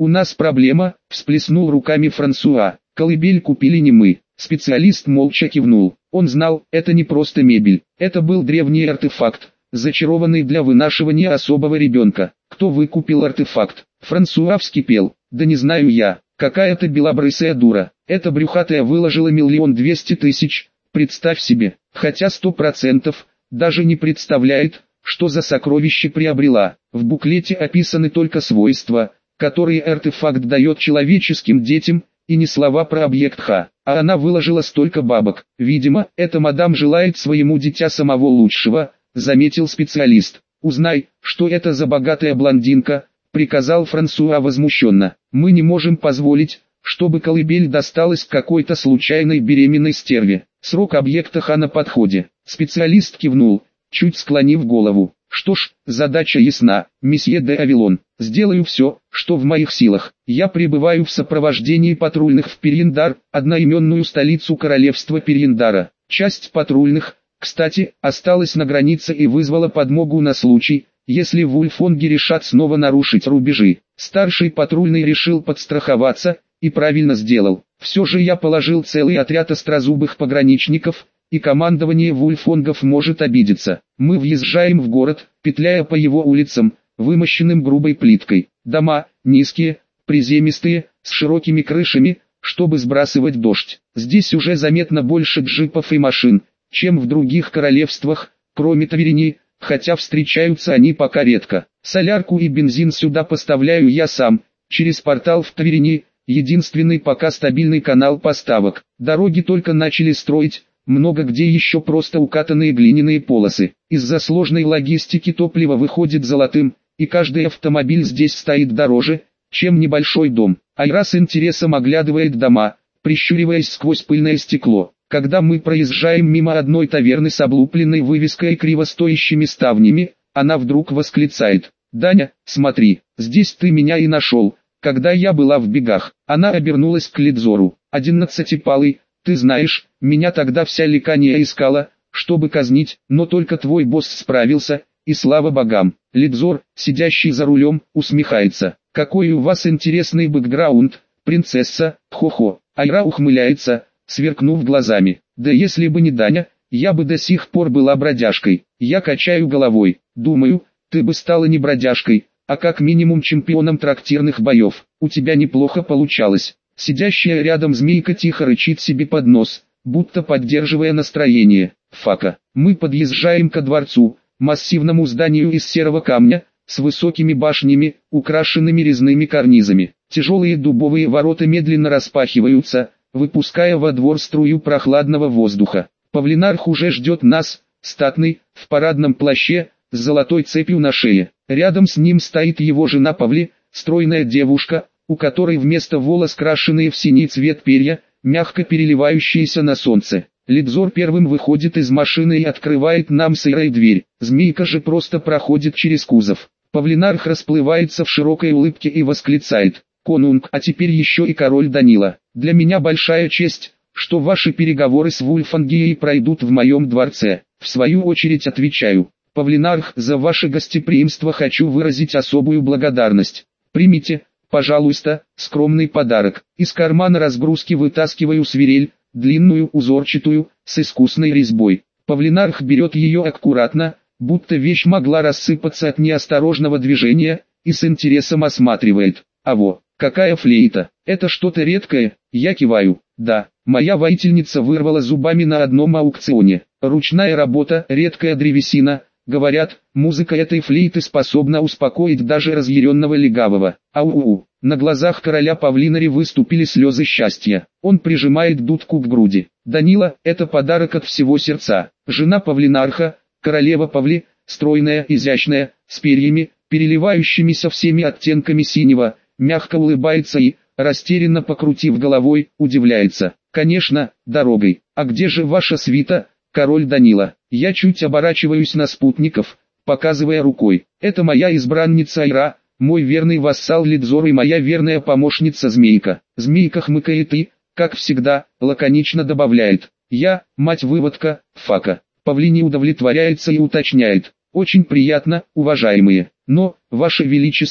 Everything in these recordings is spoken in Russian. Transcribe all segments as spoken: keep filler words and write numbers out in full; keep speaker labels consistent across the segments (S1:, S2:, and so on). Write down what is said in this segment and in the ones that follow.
S1: У нас проблема, всплеснул руками Франсуа. Колыбель купили не мы. Специалист молча кивнул. Он знал, это не просто мебель, это был древний артефакт, зачарованный для вынашивания особого ребенка. Кто выкупил артефакт? Франсуа вскипел. Да не знаю я, какая-то белобрысая дура. Эта брюхатая выложила миллион двести тысяч, представь себе, хотя сто процентов, даже не представляет, что за сокровище приобрела. В буклете описаны только свойства, которые артефакт дает человеческим детям, и не слова про объект Х. А она выложила столько бабок. Видимо, эта мадам желает своему дитя самого лучшего, заметил специалист. Узнай, что это за богатая блондинка, приказал Франсуа возмущенно. Мы не можем позволить, чтобы колыбель досталась какой-то случайной беременной стерве. Срок объекта Х на подходе. Специалист кивнул, чуть склонив голову. Что ж, задача ясна, месье де Авилон. Сделаю все, что в моих силах. Я прибываю в сопровождении патрульных в Перьендар, одноименную столицу королевства Перьендара. Часть патрульных, кстати, осталась на границе и вызвала подмогу на случай, если вульфонги решат снова нарушить рубежи. Старший патрульный решил подстраховаться, и правильно сделал. Все же я положил целый отряд острозубых пограничников, и командование вульфонгов может обидеться. Мы въезжаем в город, петляя по его улицам, вымощенным грубой плиткой. Дома, низкие, приземистые, с широкими крышами, чтобы сбрасывать дождь. Здесь уже заметно больше джипов и машин, чем в других королевствах, кроме Таверни, хотя встречаются они пока редко. Солярку и бензин сюда поставляю я сам, через портал в Таверни, единственный пока стабильный канал поставок. Дороги только начали строить, много где еще просто укатанные глиняные полосы. Из-за сложной логистики топливо выходит золотым, и каждый автомобиль здесь стоит дороже, чем небольшой дом. Айра с интересом оглядывает дома, прищуриваясь сквозь пыльное стекло. Когда мы проезжаем мимо одной таверны с облупленной вывеской и кривостоящими ставнями, она вдруг восклицает: «Даня, смотри, здесь ты меня и нашел, когда я была в бегах». Она обернулась к Лидзору. «Одиннадцатипалый, ты знаешь, меня тогда вся Ликания искала, чтобы казнить, но только твой босс справился, и слава богам». Лидзор, сидящий за рулем, усмехается. «Какой у вас интересный бэкграунд, принцесса, хо-хо». Айра ухмыляется, сверкнув глазами. «Да если бы не Даня, я бы до сих пор была бродяжкой». Я качаю головой. «Думаю, ты бы стала не бродяжкой, а как минимум чемпионом трактирных боев. У тебя неплохо получалось». Сидящая рядом змейка тихо рычит себе под нос, будто поддерживая настроение. Фака. Мы подъезжаем ко дворцу, массивному зданию из серого камня, с высокими башнями, украшенными резными карнизами. Тяжелые дубовые ворота медленно распахиваются, выпуская во двор струю прохладного воздуха. Павлинарх уже ждет нас, статный, в парадном плаще, с золотой цепью на шее. Рядом с ним стоит его жена Павли, стройная девушка, у которой вместо волос крашеные в синий цвет перья, мягко переливающиеся на солнце. Лидзор первым выходит из машины и открывает нам с Ирой дверь. Змейка же просто проходит через кузов. Павлинарх расплывается в широкой улыбке и восклицает: «Конунг, а теперь еще и король Данила. Для меня большая честь, что ваши переговоры с Вульфангией пройдут в моем дворце». В свою очередь отвечаю: «Павлинарх, за ваше гостеприимство хочу выразить особую благодарность. Примите, пожалуйста, скромный подарок». Из кармана разгрузки вытаскиваю свирель, длинную, узорчатую, с искусной резьбой. Павлинарх берет ее аккуратно, будто вещь могла рассыпаться от неосторожного движения, и с интересом осматривает. «А во, какая флейта! Это что-то редкое?» Я киваю. «Да, моя воительница вырвала зубами на одном аукционе. Ручная работа, редкая древесина. Говорят, музыка этой флейты способна успокоить даже разъяренного легавого». Ау-у-у. На глазах короля Павлинари выступили слезы счастья. Он прижимает дудку к груди. «Данила, это подарок от всего сердца». Жена Павлинарха, королева Павли, стройная, изящная, с перьями, переливающимися всеми оттенками синего, мягко улыбается и, растерянно покрутив головой, удивляется. «Конечно, дорогой. А где же ваша свита, король Данила?» Я чуть оборачиваюсь на спутников, показывая рукой. «Это моя избранница Айра, мой верный вассал Лидзор и моя верная помощница Змейка». Змейка хмыкает и, как всегда, лаконично добавляет: «Я, мать-выводка, Фака». Павлини удовлетворяется и уточняет: «Очень приятно, уважаемые. Но, ваше величество,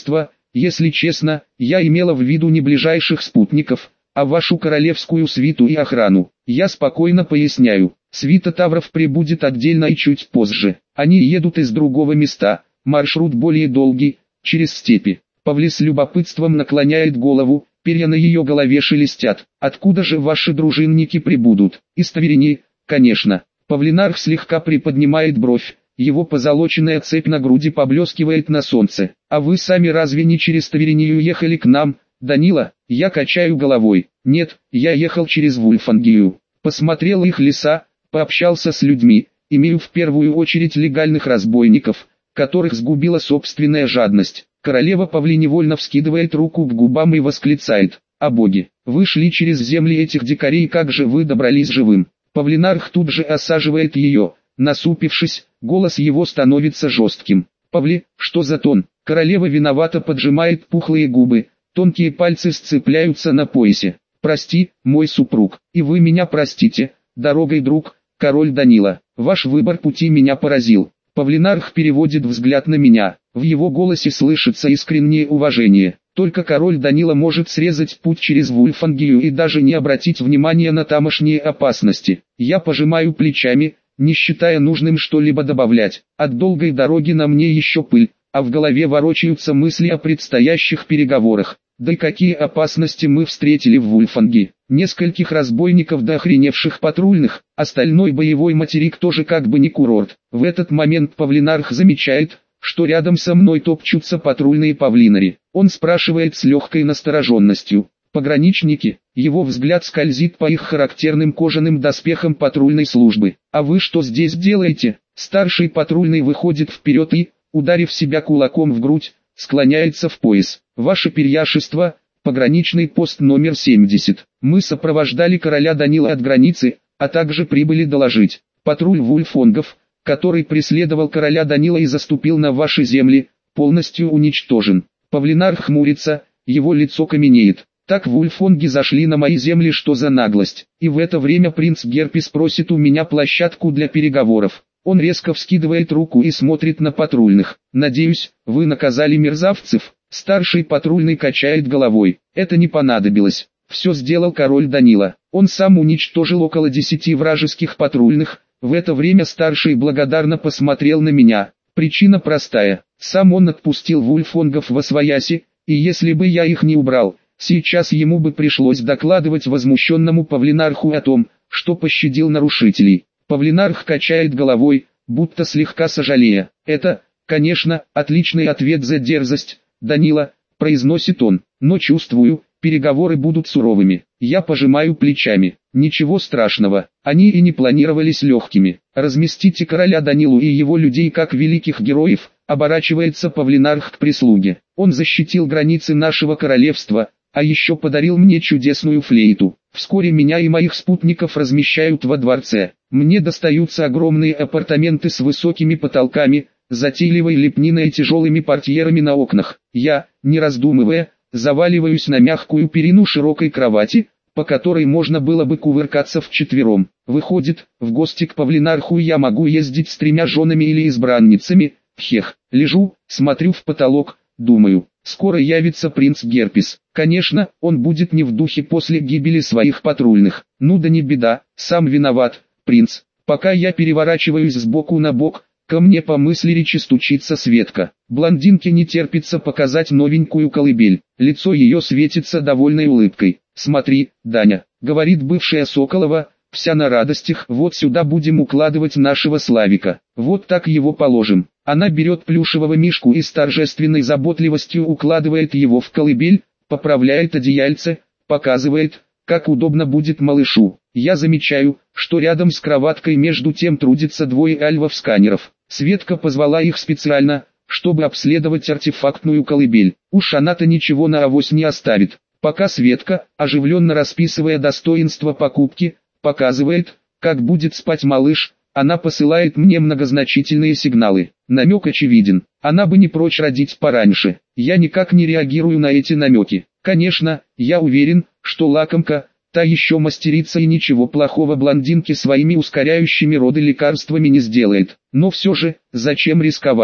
S1: Если честно, я имела в виду не ближайших спутников, а вашу королевскую свиту и охрану. Я спокойно поясняю, свита Тавров прибудет отдельно и чуть позже. Они едут из другого места, маршрут более долгий, через степи. Павли с любопытством наклоняет голову, перья на ее голове шелестят. Откуда же ваши дружинники прибудут? Из Таверни, конечно. Павлинарх слегка приподнимает бровь, его позолоченная цепь на груди поблескивает на солнце. А вы сами разве не через Тавернию ехали к нам, Данила? Я качаю головой. Нет, я ехал через Вульфангию. Посмотрел их леса, пообщался с людьми, имею в первую очередь легальных разбойников, которых сгубила собственная жадность. Королева Павли невольно вскидывает руку к губам и восклицает: «О боги, вы шли через земли этих дикарей, как же вы добрались живым?» Павлинарх тут же осаживает ее, насупившись, голос его становится жестким. «Павли, что за тон?» Королева виновато поджимает пухлые губы, тонкие пальцы сцепляются на поясе. «Прости, мой супруг, и вы меня простите, дорогой друг, король Данила, ваш выбор пути меня поразил». Павлинарх переводит взгляд на меня, в его голосе слышится искреннее уважение. Только король Данила может срезать путь через Вульфангию и даже не обратить внимания на тамошние опасности. Я пожимаю плечами, не считая нужным что-либо добавлять. От долгой дороги на мне еще пыль, а в голове ворочаются мысли о предстоящих переговорах. Да и какие опасности мы встретили в Вульфанге. Нескольких разбойников до охреневших патрульных, остальной боевой материк тоже как бы не курорт. В этот момент Павлинарх замечает, что рядом со мной топчутся патрульные павлинари. Он спрашивает с легкой настороженностью: «Пограничники?» Его взгляд скользит по их характерным кожаным доспехам патрульной службы. «А вы что здесь делаете?» Старший патрульный выходит вперед и, ударив себя кулаком в грудь, склоняется в пояс. «Ваше перьяшество, пограничный пост номер семьдесят. Мы сопровождали короля Данила от границы, а также прибыли доложить. Патруль вульфонгов, который преследовал короля Данила и заступил на ваши земли, полностью уничтожен». Павлинарх хмурится, его лицо каменеет. «Так вульфонги зашли на мои земли, что за наглость?» И в это время принц Герпис просит у меня площадку для переговоров. Он резко вскидывает руку и смотрит на патрульных. «Надеюсь, вы наказали мерзавцев?» Старший патрульный качает головой. «Это не понадобилось. Все сделал король Данила. Он сам уничтожил около десяти вражеских патрульных». В это время старший благодарно посмотрел на меня. Причина простая. Сам он отпустил вульфонгов восвояси, и если бы я их не убрал, сейчас ему бы пришлось докладывать возмущенному Павлинарху о том, что пощадил нарушителей. Павлинарх качает головой, будто слегка сожалея. «Это, конечно, отличный ответ за дерзость, Данила», — произносит он, «но чувствую, переговоры будут суровыми». Я пожимаю плечами. Ничего страшного, они и не планировались легкими. «Разместите короля Данилу и его людей как великих героев», — оборачивается Павлинарх к прислуге. «Он защитил границы нашего королевства, а еще подарил мне чудесную флейту. Вскоре меня и моих спутников размещают во дворце. Мне достаются огромные апартаменты с высокими потолками, затейливой лепниной и тяжелыми портьерами на окнах. Я, не раздумывая, заваливаюсь на мягкую перину широкой кровати, по которой можно было бы кувыркаться вчетвером. Выходит, в гости к Павлинарху я могу ездить с тремя женами или избранницами. Хех, лежу, смотрю в потолок, думаю, скоро явится принц Герпис. Конечно, он будет не в духе после гибели своих патрульных. Ну да не беда, сам виноват, принц. Пока я переворачиваюсь с боку на бок, ко мне по мысли речи стучится Светка. Блондинке не терпится показать новенькую колыбель. Лицо ее светится довольной улыбкой. «Смотри, Даня», — говорит бывшая Соколова, вся на радостях, «вот сюда будем укладывать нашего Славика. Вот так его положим». Она берет плюшевого мишку и с торжественной заботливостью укладывает его в колыбель, поправляет одеяльце, показывает, как удобно будет малышу. Я замечаю, что рядом с кроваткой между тем трудится двое альвов-сканеров. Светка позвала их специально, чтобы обследовать артефактную колыбель. Уж она-то ничего на авось не оставит. Пока Светка, оживленно расписывая достоинства покупки, показывает, как будет спать малыш, она посылает мне многозначительные сигналы. Намек очевиден. Она бы не прочь родить пораньше. Я никак не реагирую на эти намеки. Конечно, я уверен, что лакомка, та еще мастерица и ничего плохого блондинке своими ускоряющими роды лекарствами не сделает. Но все же, зачем рисковать?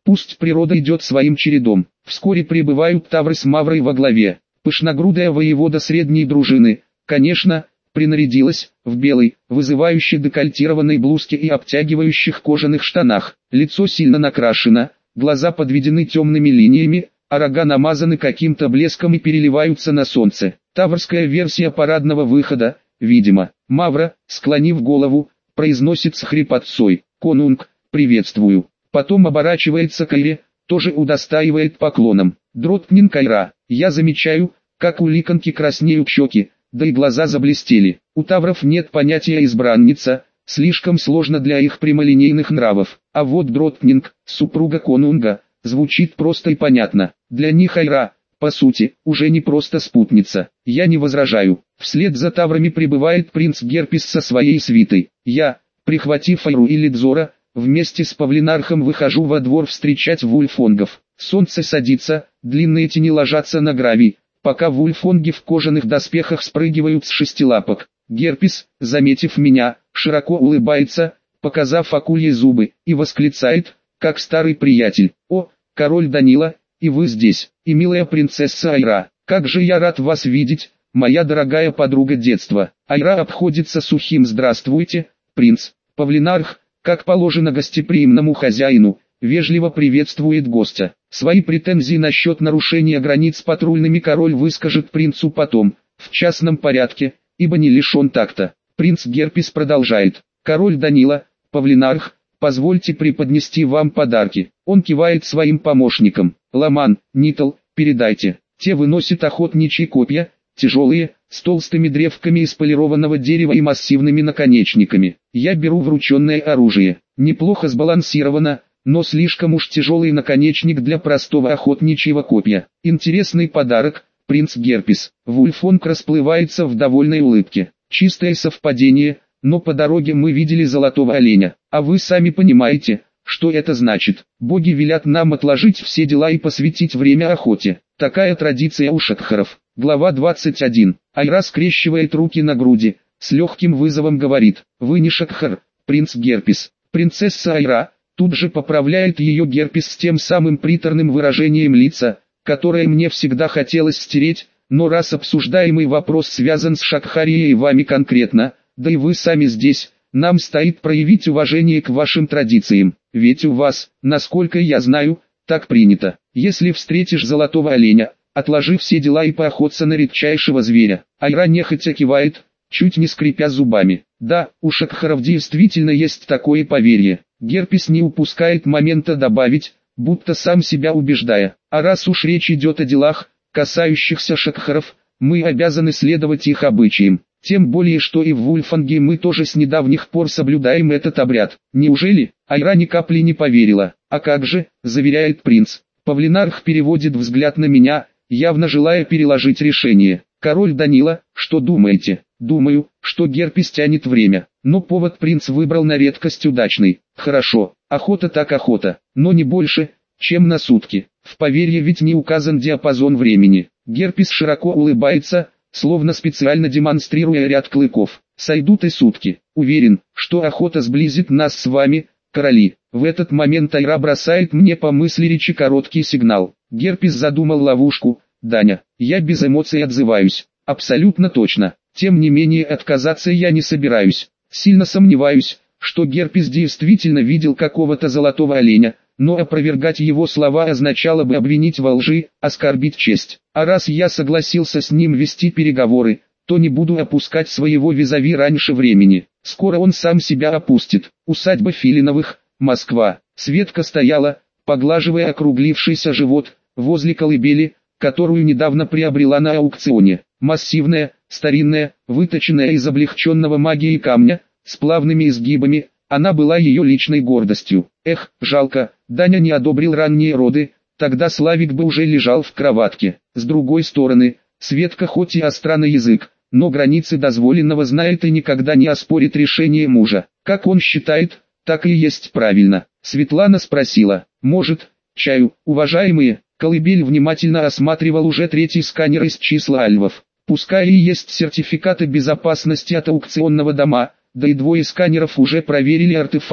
S1: Пусть природа идет своим чередом. Вскоре прибывают тавры с Маврой во главе. Пышногрудая воевода средней дружины, конечно, принарядилась в белой, вызывающей декольтированной блузке и обтягивающих кожаных штанах. Лицо сильно накрашено, глаза подведены темными линиями, а рога намазаны каким-то блеском и переливаются на солнце. Таврская версия парадного выхода, видимо. Мавра, склонив голову, произносит с хрипотцой: «Конунг, приветствую». Потом оборачивается к Айре, тоже удостаивает поклоном. Дротнин Кайра. Я замечаю, как у ликанки краснеют щеки, да и глаза заблестели. У тавров нет понятия избранница, слишком сложно для их прямолинейных нравов. А вот Дротнинг, супруга Конунга, звучит просто и понятно. Для них Айра, по сути, уже не просто спутница. Я не возражаю. Вслед за таврами прибывает принц Герпес со своей свитой. Я, прихватив Айру и Лидзора, вместе с Павлинархом выхожу во двор встречать вульфонгов. Солнце садится, длинные тени ложатся на гравий, пока вульфонги в кожаных доспехах спрыгивают с шестилапок. Герпес, заметив меня, широко улыбается, показав акульи зубы, и восклицает, как старый приятель: «О, король Данила, и вы здесь, и милая принцесса Айра, как же я рад вас видеть, моя дорогая подруга детства». Айра обходится сухим «здравствуйте, принц». Павлинарх, как положено гостеприимному хозяину, вежливо приветствует гостя. Свои претензии насчет нарушения границ патрульными король выскажет принцу потом, в частном порядке, ибо не лишен такта. Принц Герпес продолжает: «Король Данила, Павлинарх, позвольте преподнести вам подарки». Он кивает своим помощникам: «Ламан, Нитл, передайте». Те выносят охотничьи копья, тяжелые, с толстыми древками из полированного дерева и массивными наконечниками. Я беру врученное оружие. Неплохо сбалансировано, но слишком уж тяжелый наконечник для простого охотничьего копья. Интересный подарок, принц Герпес. Вульфонг расплывается в довольной улыбке. Чистое совпадение, но по дороге мы видели золотого оленя. А вы сами понимаете, что это значит. Боги велят нам отложить все дела и посвятить время охоте. Такая традиция у шакхаров. Глава двадцать один. Айра скрещивает руки на груди, с легким вызовом говорит: «Вы не шакхар, принц Герпес». Принцесса Айра тут же поправляет ее Герпес с тем самым приторным выражением лица, которое мне всегда хотелось стереть, но раз обсуждаемый вопрос связан с Шакхарией и вами конкретно, да и вы сами здесь, нам стоит проявить уважение к вашим традициям, ведь у вас, насколько я знаю, так принято. Если встретишь золотого оленя, отложи все дела и поохоться на редчайшего зверя». Айра нехотя кивает, чуть не скрипя зубами. Да, у шакхаров действительно есть такое поверье. Герпес не упускает момента добавить, будто сам себя убеждая: «А раз уж речь идет о делах, касающихся шакхаров, мы обязаны следовать их обычаям. Тем более, что и в Вульфанге мы тоже с недавних пор соблюдаем этот обряд». «Неужели?» Айра ни капли не поверила. «А как же?» – заверяет принц. Павлинарх переводит взгляд на меня, явно желая переложить решение. «Король Данила, что думаете?» «Думаю, что Герпес тянет время, но повод принц выбрал на редкость удачный». «Хорошо, охота так охота, но не больше, чем на сутки. В поверье ведь не указан диапазон времени». Герпес широко улыбается, словно специально демонстрируя ряд клыков. «Сойдут и сутки. Уверен, что охота сблизит нас с вами, короли». В этот момент Айра бросает мне по мысли речи короткий сигнал. Герпес задумал ловушку. «Даня, я без эмоций отзываюсь. Абсолютно точно. Тем не менее отказаться я не собираюсь. Сильно сомневаюсь, что Герпес действительно видел какого-то золотого оленя, но опровергать его слова означало бы обвинить во лжи, оскорбить честь. А раз я согласился с ним вести переговоры, то не буду опускать своего визави раньше времени. Скоро он сам себя опустит». Усадьба Филиновых, Москва. Светка стояла, поглаживая округлившийся живот, возле колыбели, которую недавно приобрела на аукционе. Массивная, старинная, выточенная из облегченного магией камня, с плавными изгибами, она была ее личной гордостью. Эх, жалко, Даня не одобрил ранние роды, тогда Славик бы уже лежал в кроватке. С другой стороны, Светка хоть и остра на язык, но границы дозволенного знает и никогда не оспорит решение мужа. Как он считает, так и есть правильно. Светлана спросила: «Может, чаю, уважаемые?» Колыбель внимательно осматривал уже третий сканер из числа альвов. Пускай и есть сертификаты безопасности от аукционного дома, да и двое сканеров уже проверили артефакт,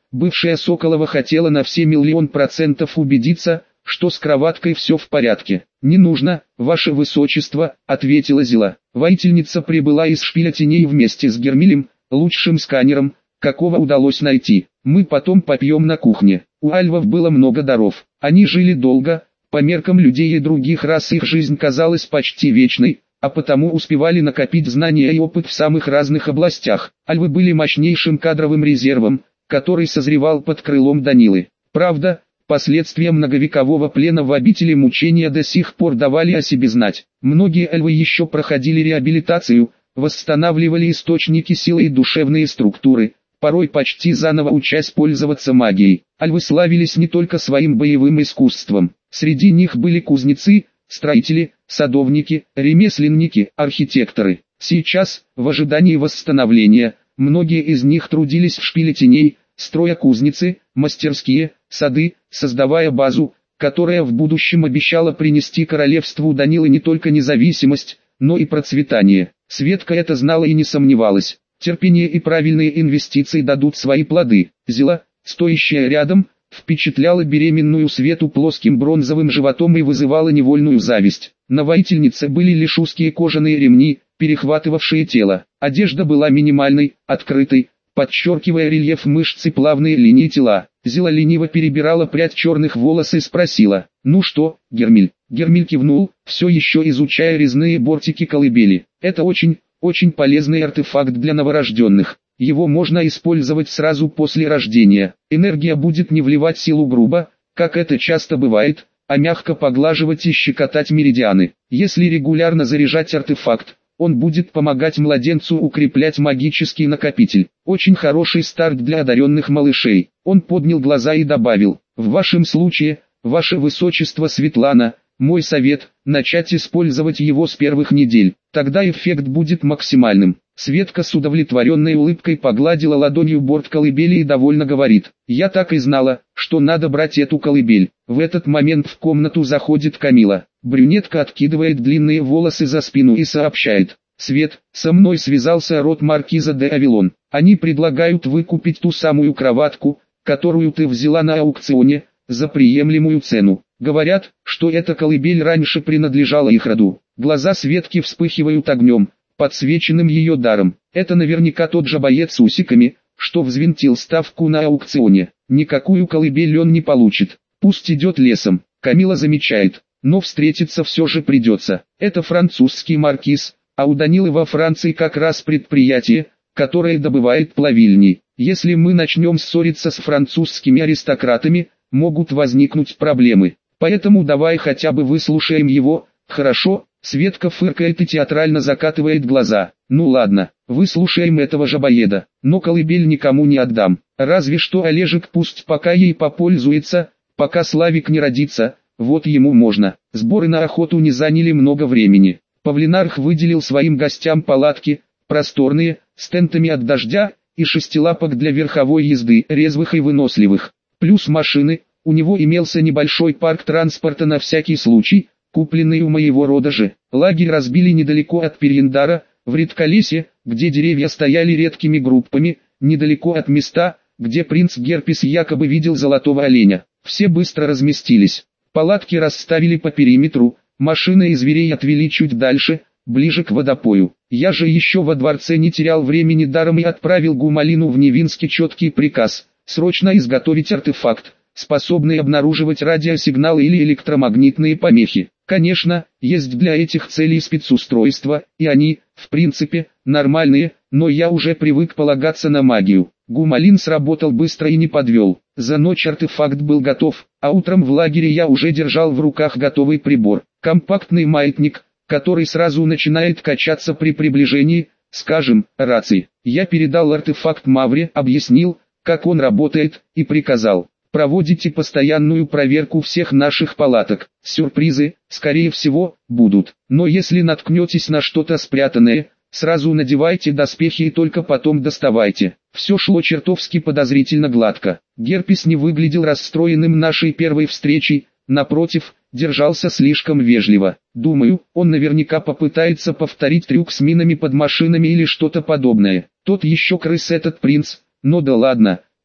S1: Бывшая Соколова хотела на все миллион процентов убедиться, что с кроваткой все в порядке. «Не нужно, ваше высочество», — ответила Зила. Воительница прибыла из шпиля теней вместе с Гермилем, лучшим сканером, какого удалось найти. «Мы потом попьем на кухне». У альвов было много даров. Они жили долго, по меркам людей и других рас их жизнь казалась почти вечной, а потому успевали накопить знания и опыт в самых разных областях. Альвы были мощнейшим кадровым резервом, который созревал под крылом Данилы. Правда, последствия многовекового плена в обители мучения до сих пор давали о себе знать. Многие альвы еще проходили реабилитацию, восстанавливали источники силы и душевные структуры, порой почти заново учась пользоваться магией. Альвы славились не только своим боевым искусством. Среди них были кузнецы, строители, садовники, ремесленники, архитекторы. Сейчас, в ожидании восстановления, многие из них трудились в шпиле теней, строя кузницы, мастерские, сады, создавая базу, которая в будущем обещала принести королевству Данилы не только независимость, но и процветание. Светка это знала и не сомневалась. Терпение и правильные инвестиции дадут свои плоды. Зила, стоящая рядом, впечатляла беременную Свету плоским бронзовым животом и вызывала невольную зависть. На воительнице были лишь узкие кожаные ремни, перехватывавшие тело. Одежда была минимальной, открытой, подчеркивая рельеф мышц и плавные линии тела. Зила лениво перебирала прядь черных волос и спросила: «Ну что, Гермиль?» Гермиль кивнул, все еще изучая резные бортики колыбели. «Это очень, очень полезный артефакт для новорожденных. Его можно использовать сразу после рождения. Энергия будет не вливать силу грубо, как это часто бывает, а мягко поглаживать и щекотать меридианы. Если регулярно заряжать артефакт, он будет помогать младенцу укреплять магический накопитель. Очень хороший старт для одаренных малышей». Он поднял глаза и добавил: «В вашем случае, ваше высочество Светлана, мой совет – начать использовать его с первых недель, тогда эффект будет максимальным». Светка с удовлетворенной улыбкой погладила ладонью борт колыбели и довольно говорит: «Я так и знала, что надо брать эту колыбель». В этот момент в комнату заходит Камила. Брюнетка откидывает длинные волосы за спину и сообщает: «Свет, со мной связался род маркиза де Авилон. Они предлагают выкупить ту самую кроватку, которую ты взяла на аукционе, за приемлемую цену. Говорят, что эта колыбель раньше принадлежала их роду». Глаза Светки вспыхивают огнем, подсвеченным ее даром. Это наверняка тот же боец с усиками, что взвинтил ставку на аукционе. Никакую колыбель он не получит. Пусть идет лесом. Камила замечает: «Но встретиться все же придется. Это французский маркиз, а у Данилы во Франции как раз предприятие, которое добывает плавильни. Если мы начнем ссориться с французскими аристократами, могут возникнуть проблемы. Поэтому давай хотя бы выслушаем его, хорошо?» Светка фыркает и театрально закатывает глаза. «Ну ладно, выслушаем этого жабоеда, но колыбель никому не отдам. Разве что Олежек пусть пока ей попользуется, пока Славик не родится, вот ему можно». Сборы на охоту не заняли много времени. Павлинарх выделил своим гостям палатки, просторные, с тентами от дождя, и шестилапок для верховой езды, резвых и выносливых. Плюс машины, у него имелся небольшой парк транспорта на всякий случай, купленный у моего рода же. Лагерь разбили недалеко от Перьяндара, в редколесье, где деревья стояли редкими группами, недалеко от места, где принц Герпес якобы видел золотого оленя. Все быстро разместились. Палатки расставили по периметру, машины и зверей отвели чуть дальше, ближе к водопою. Я же еще во дворце не терял времени даром и отправил Гумалину в Невинске четкий приказ: срочно изготовить артефакт, способный обнаруживать радиосигналы или электромагнитные помехи. Конечно, есть для этих целей спецустройства, и они, в принципе, нормальные, но я уже привык полагаться на магию. Гумалин сработал быстро и не подвел. За ночь артефакт был готов, а утром в лагере я уже держал в руках готовый прибор. Компактный маятник, который сразу начинает качаться при приближении, скажем, рации. Я передал артефакт Мавре, объяснил, как он работает, и приказал: проводите постоянную проверку всех наших палаток. Сюрпризы, скорее всего, будут. Но если наткнетесь на что-то спрятанное, сразу надевайте доспехи и только потом доставайте. Все шло чертовски подозрительно гладко. Герпес не выглядел расстроенным нашей первой встречей, напротив, держался слишком вежливо. Думаю, он наверняка попытается повторить трюк с минами под машинами или что-то подобное. Тот еще крыс этот принц, но да ладно.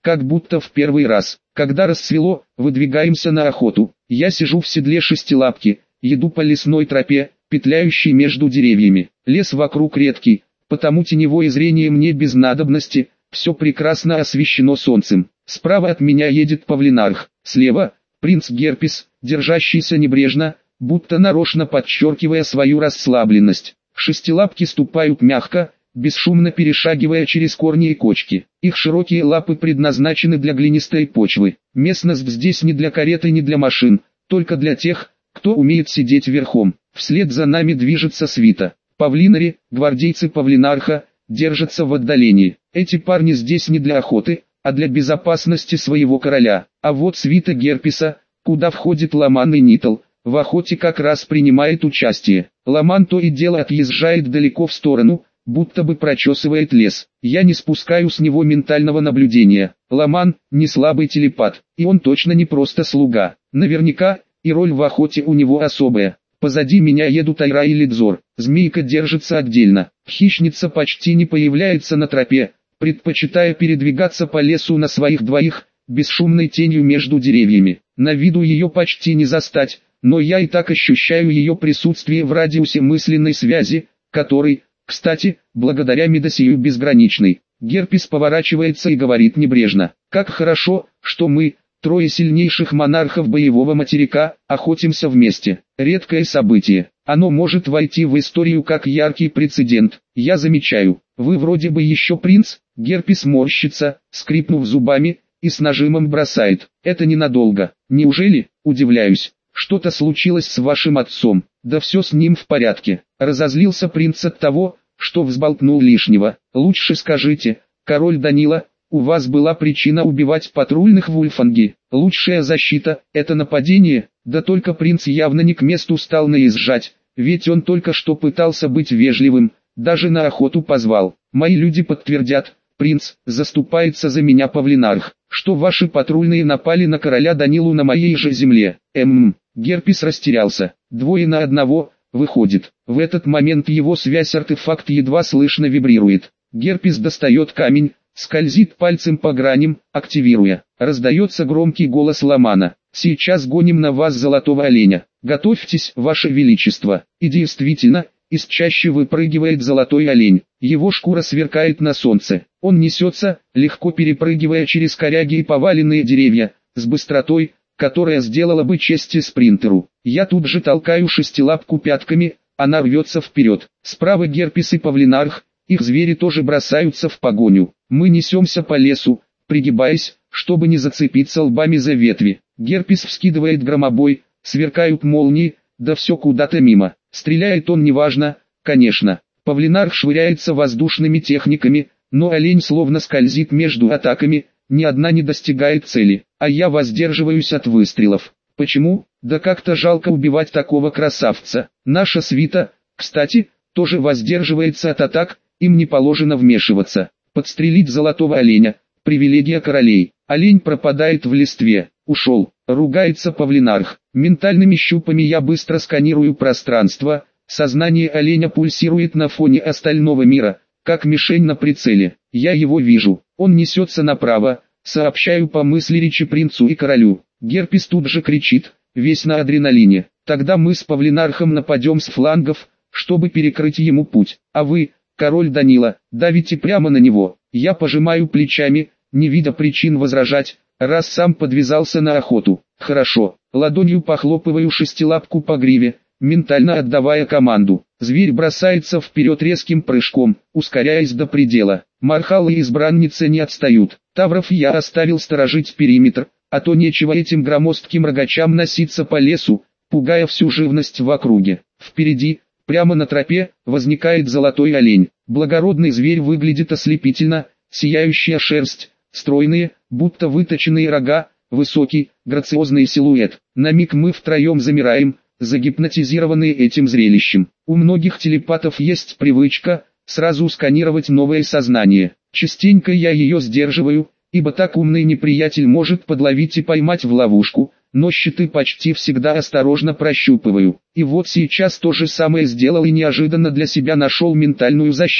S1: как будто в первый раз. Когда рассвело, выдвигаемся на охоту. Я сижу в седле шестилапки, еду по лесной тропе, петляющей между деревьями. Лес вокруг редкий, потому теневое зрение мне без надобности, все прекрасно освещено солнцем. Справа от меня едет павлинарх, слева – принц Герпес, держащийся небрежно, будто нарочно подчеркивая свою расслабленность. Шестилапки ступают мягко, бесшумно перешагивая через корни и кочки. Их широкие лапы предназначены для глинистой почвы. Местность здесь не для кареты, не для машин, только для тех, кто умеет сидеть верхом. Вслед за нами движется свита. Павлинари, гвардейцы павлинарха, держатся в отдалении. Эти парни здесь не для охоты, а для безопасности своего короля. А вот свита Герпеса, куда входит Ламан и Нитл, в охоте как раз принимает участие. Ламан то и дело отъезжает далеко в сторону, будто бы прочесывает лес. Я не спускаю с него ментального наблюдения. Ламан – не слабый телепат, и он точно не просто слуга. Наверняка, и роль в охоте у него особая. Позади меня едут Айра и Лидзор. Змейка держится отдельно. Хищница почти не появляется на тропе, предпочитая передвигаться по лесу на своих двоих, бесшумной тенью между деревьями. На виду ее почти не застать, но я и так ощущаю ее присутствие в радиусе мысленной связи, который, кстати, благодаря Медосию безграничный. Герпес поворачивается и говорит небрежно: «Как хорошо, что мы, трое сильнейших монархов боевого материка, охотимся вместе. Редкое событие. Оно может войти в историю как яркий прецедент. Я замечаю, вы вроде бы еще принц». Герпес морщится, скрипнув зубами, и с нажимом бросает: «Это ненадолго». «Неужели?» – удивляюсь. «Что-то случилось с вашим отцом?» «Да все с ним в порядке». Разозлился принц от того, что взболтнул лишнего. «Лучше скажите, король Данила, у вас была причина убивать патрульных в Ульфанге. Лучшая защита – это нападение». Да только принц явно не к месту стал наезжать, ведь он только что пытался быть вежливым, даже на охоту позвал. «Мои люди подтвердят, принц, заступается за меня павлинарх, что ваши патрульные напали на короля Данилу на моей же земле». Эм, Герпес растерялся. Двое на одного, выходит. В этот момент его связь-артефакт едва слышно вибрирует. Герпес достает камень, скользит пальцем по граням, активируя. Раздается громкий голос Ламана: «Сейчас гоним на вас золотого оленя. Готовьтесь, ваше величество». И действительно, из чащи выпрыгивает золотой олень. Его шкура сверкает на солнце. Он несется, легко перепрыгивая через коряги и поваленные деревья, с быстротой, которая сделала бы чести спринтеру. Я тут же толкаю шестилапку пятками, она рвется вперед. Справа Герпес и павлинарх, их звери тоже бросаются в погоню. Мы несемся по лесу, пригибаясь, чтобы не зацепиться лбами за ветви. Герпес вскидывает громобой, сверкают молнии, да все куда-то мимо. Стреляет он неважно, конечно. Павлинарх швыряется воздушными техниками, но олень словно скользит между атаками, ни одна не достигает цели, а я воздерживаюсь от выстрелов. Почему? Да как-то жалко убивать такого красавца. Наша свита, кстати, тоже воздерживается от атак, им не положено вмешиваться. Подстрелить золотого оленя – привилегия королей. Олень пропадает в листве. Ушел. Ругается павлинарх. Ментальными щупами я быстро сканирую пространство. Сознание оленя пульсирует на фоне остального мира, как мишень на прицеле. Я его вижу. Он несется направо. Сообщаю по мысли речи принцу и королю. Герпес тут же кричит, весь на адреналине. Тогда мы с павлинархом нападем с флангов, чтобы перекрыть ему путь. А вы, король Данила, давите прямо на него. Я пожимаю плечами, не видя причин возражать, раз сам подвязался на охоту. Хорошо. Ладонью похлопываю шестилапку по гриве, ментально отдавая команду. Зверь бросается вперед резким прыжком, ускоряясь до предела. Мархал и избранница не отстают. Тавров я оставил сторожить периметр, а то нечего этим громоздким рогачам носиться по лесу, пугая всю живность в округе. Впереди, прямо на тропе, возникает золотой олень. Благородный зверь выглядит ослепительно, сияющая шерсть, стройные, будто выточенные рога, высокий, грациозный силуэт. На миг мы втроем замираем, загипнотизированные этим зрелищем. У многих телепатов есть привычка сразу сканировать новое сознание. Частенько я ее сдерживаю, ибо так умный неприятель может подловить и поймать в ловушку, но щиты почти всегда осторожно прощупываю. И вот сейчас то же самое сделал и неожиданно для себя нашел ментальную защиту.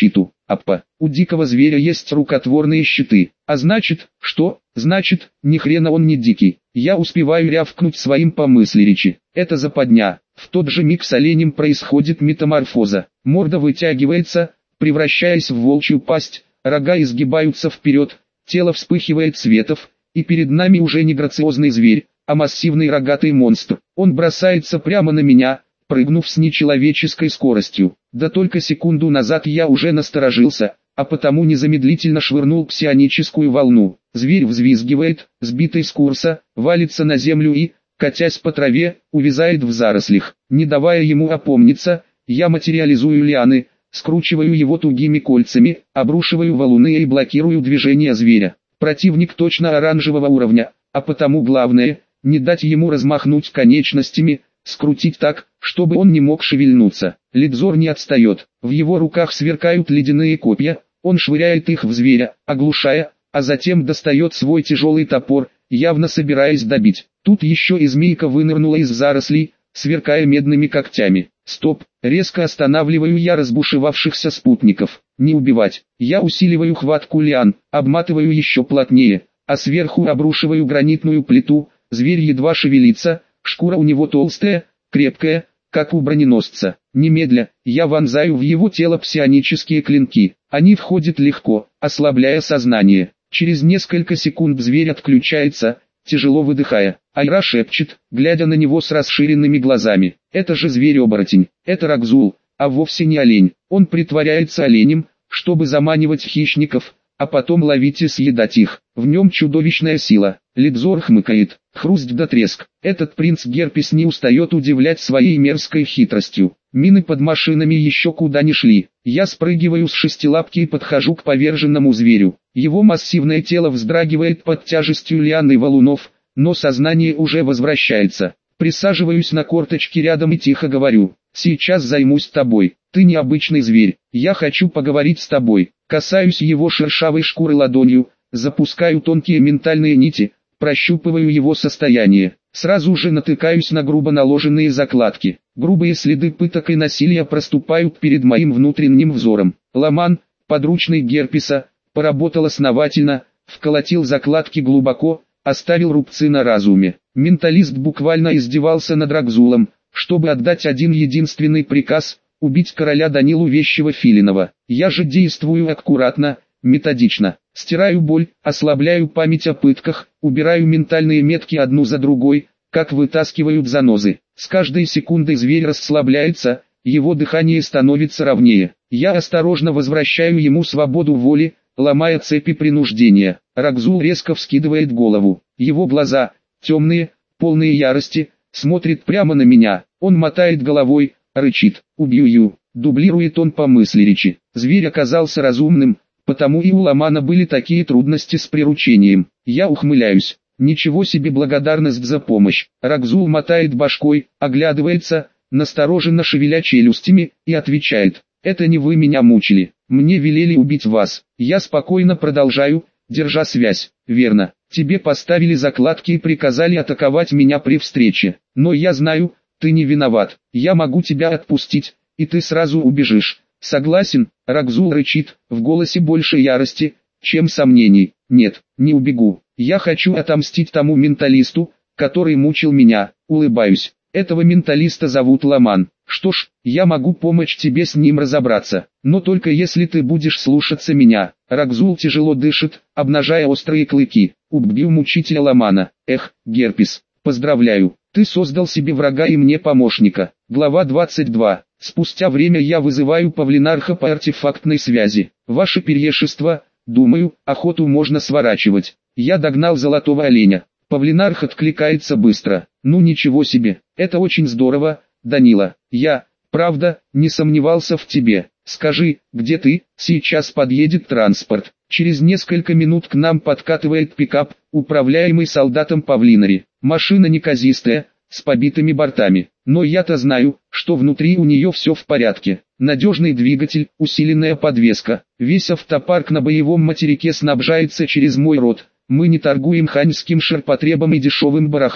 S1: Аппа, у дикого зверя есть рукотворные щиты. А значит, что? Значит, ни хрена он не дикий. Я успеваю рявкнуть своим по мысли речи. Это западня. В тот же миг с оленем происходит метаморфоза. Морда вытягивается, превращаясь в волчью пасть, рога изгибаются вперед, тело вспыхивает светов, и перед нами уже не грациозный зверь, а массивный рогатый монстр. Он бросается прямо на меня, прыгнув с нечеловеческой скоростью. Да только секунду назад я уже насторожился, а потому незамедлительно швырнул псионическую волну. Зверь взвизгивает, сбитый с курса, валится на землю и, катясь по траве, увязает в зарослях. Не давая ему опомниться, я материализую лианы, скручиваю его тугими кольцами, обрушиваю валуны и блокирую движение зверя. Противник точно оранжевого уровня, а потому главное, не дать ему размахнуть конечностями, скрутить так, чтобы он не мог шевельнуться. Лидзор не отстает, в его руках сверкают ледяные копья, он швыряет их в зверя, оглушая, а затем достает свой тяжелый топор, явно собираясь добить. Тут еще и змейка вынырнула из зарослей, сверкая медными когтями. Стоп, резко останавливаю я разбушевавшихся спутников. Не убивать. Я усиливаю хватку лиан, обматываю еще плотнее, а сверху обрушиваю гранитную плиту. Зверь едва шевелится, шкура у него толстая, крепкая, как у броненосца. Немедля, я вонзаю в его тело псионические клинки. Они входят легко, ослабляя сознание. Через несколько секунд зверь отключается, тяжело выдыхая. Айра шепчет, глядя на него с расширенными глазами. Это же зверь-оборотень, это Рагзул, а вовсе не олень. Он притворяется оленем, чтобы заманивать хищников, а потом ловить и съедать их. В нем чудовищная сила. Лидзор хмыкает, хруст да треск. Этот принц Герпес не устает удивлять своей мерзкой хитростью. Мины под машинами еще куда не шли. Я спрыгиваю с шестилапки и подхожу к поверженному зверю. Его массивное тело вздрагивает под тяжестью лиан и валунов, но сознание уже возвращается. Присаживаюсь на корточки рядом и тихо говорю: «Сейчас займусь тобой. Ты необычный зверь. Я хочу поговорить с тобой». Касаюсь его шершавой шкуры ладонью, запускаю тонкие ментальные нити, прощупываю его состояние. Сразу же натыкаюсь на грубо наложенные закладки. Грубые следы пыток и насилия проступают перед моим внутренним взором. Ламан, подручный Герпеса, поработал основательно, вколотил закладки глубоко, оставил рубцы на разуме. Менталист буквально издевался над Рагзулом, чтобы отдать один единственный приказ – убить короля Данилу Вещего Филинова. Я же действую аккуратно, методично. Стираю боль, ослабляю память о пытках, убираю ментальные метки одну за другой, как вытаскивают занозы. С каждой секундой зверь расслабляется, его дыхание становится ровнее. Я осторожно возвращаю ему свободу воли, ломая цепи принуждения. Рагзул резко вскидывает голову. Его глаза, темные, полные ярости, смотрят прямо на меня. Он мотает головой, рычит: «Убью-ю». Дублирует он по мысли речи. Зверь оказался разумным, потому и у Ламана были такие трудности с приручением. Я ухмыляюсь. Ничего себе благодарность за помощь. Рагзул мотает башкой, оглядывается, настороженно шевеля челюстями, и отвечает: «Это не вы меня мучили. Мне велели убить вас». Я спокойно продолжаю, держа связь. «Верно. Тебе поставили закладки и приказали атаковать меня при встрече. Но я знаю, ты не виноват. Я могу тебя отпустить, и ты сразу убежишь. Согласен?» Рагзул рычит, в голосе больше ярости, чем сомнений. «Нет, не убегу. Я хочу отомстить тому менталисту, который мучил меня». Улыбаюсь. «Этого менталиста зовут Ламан. Что ж, я могу помочь тебе с ним разобраться, но только если ты будешь слушаться меня». Рагзул тяжело дышит, обнажая острые клыки. «Убью мучителя Ламана. Эх, Герпес, поздравляю, ты создал себе врага и мне помощника». Глава двадцать два. Спустя время я вызываю Павлинарха по артефактной связи. «Ваше перьешество, думаю, охоту можно сворачивать. Я догнал золотого оленя». Павлинарх откликается быстро. «Ну ничего себе, это очень здорово, Данила. Я, правда, не сомневался в тебе. Скажи, где ты?» «Сейчас подъедет транспорт». Через несколько минут к нам подкатывает пикап, управляемый солдатом Павлинари. Машина неказистая, с побитыми бортами. Но я-то знаю, что внутри у нее все в порядке. Надежный двигатель, усиленная подвеска. Весь автопарк на боевом материке снабжается через мой род. Мы не торгуем ханьским ширпотребом и дешевым барахлом.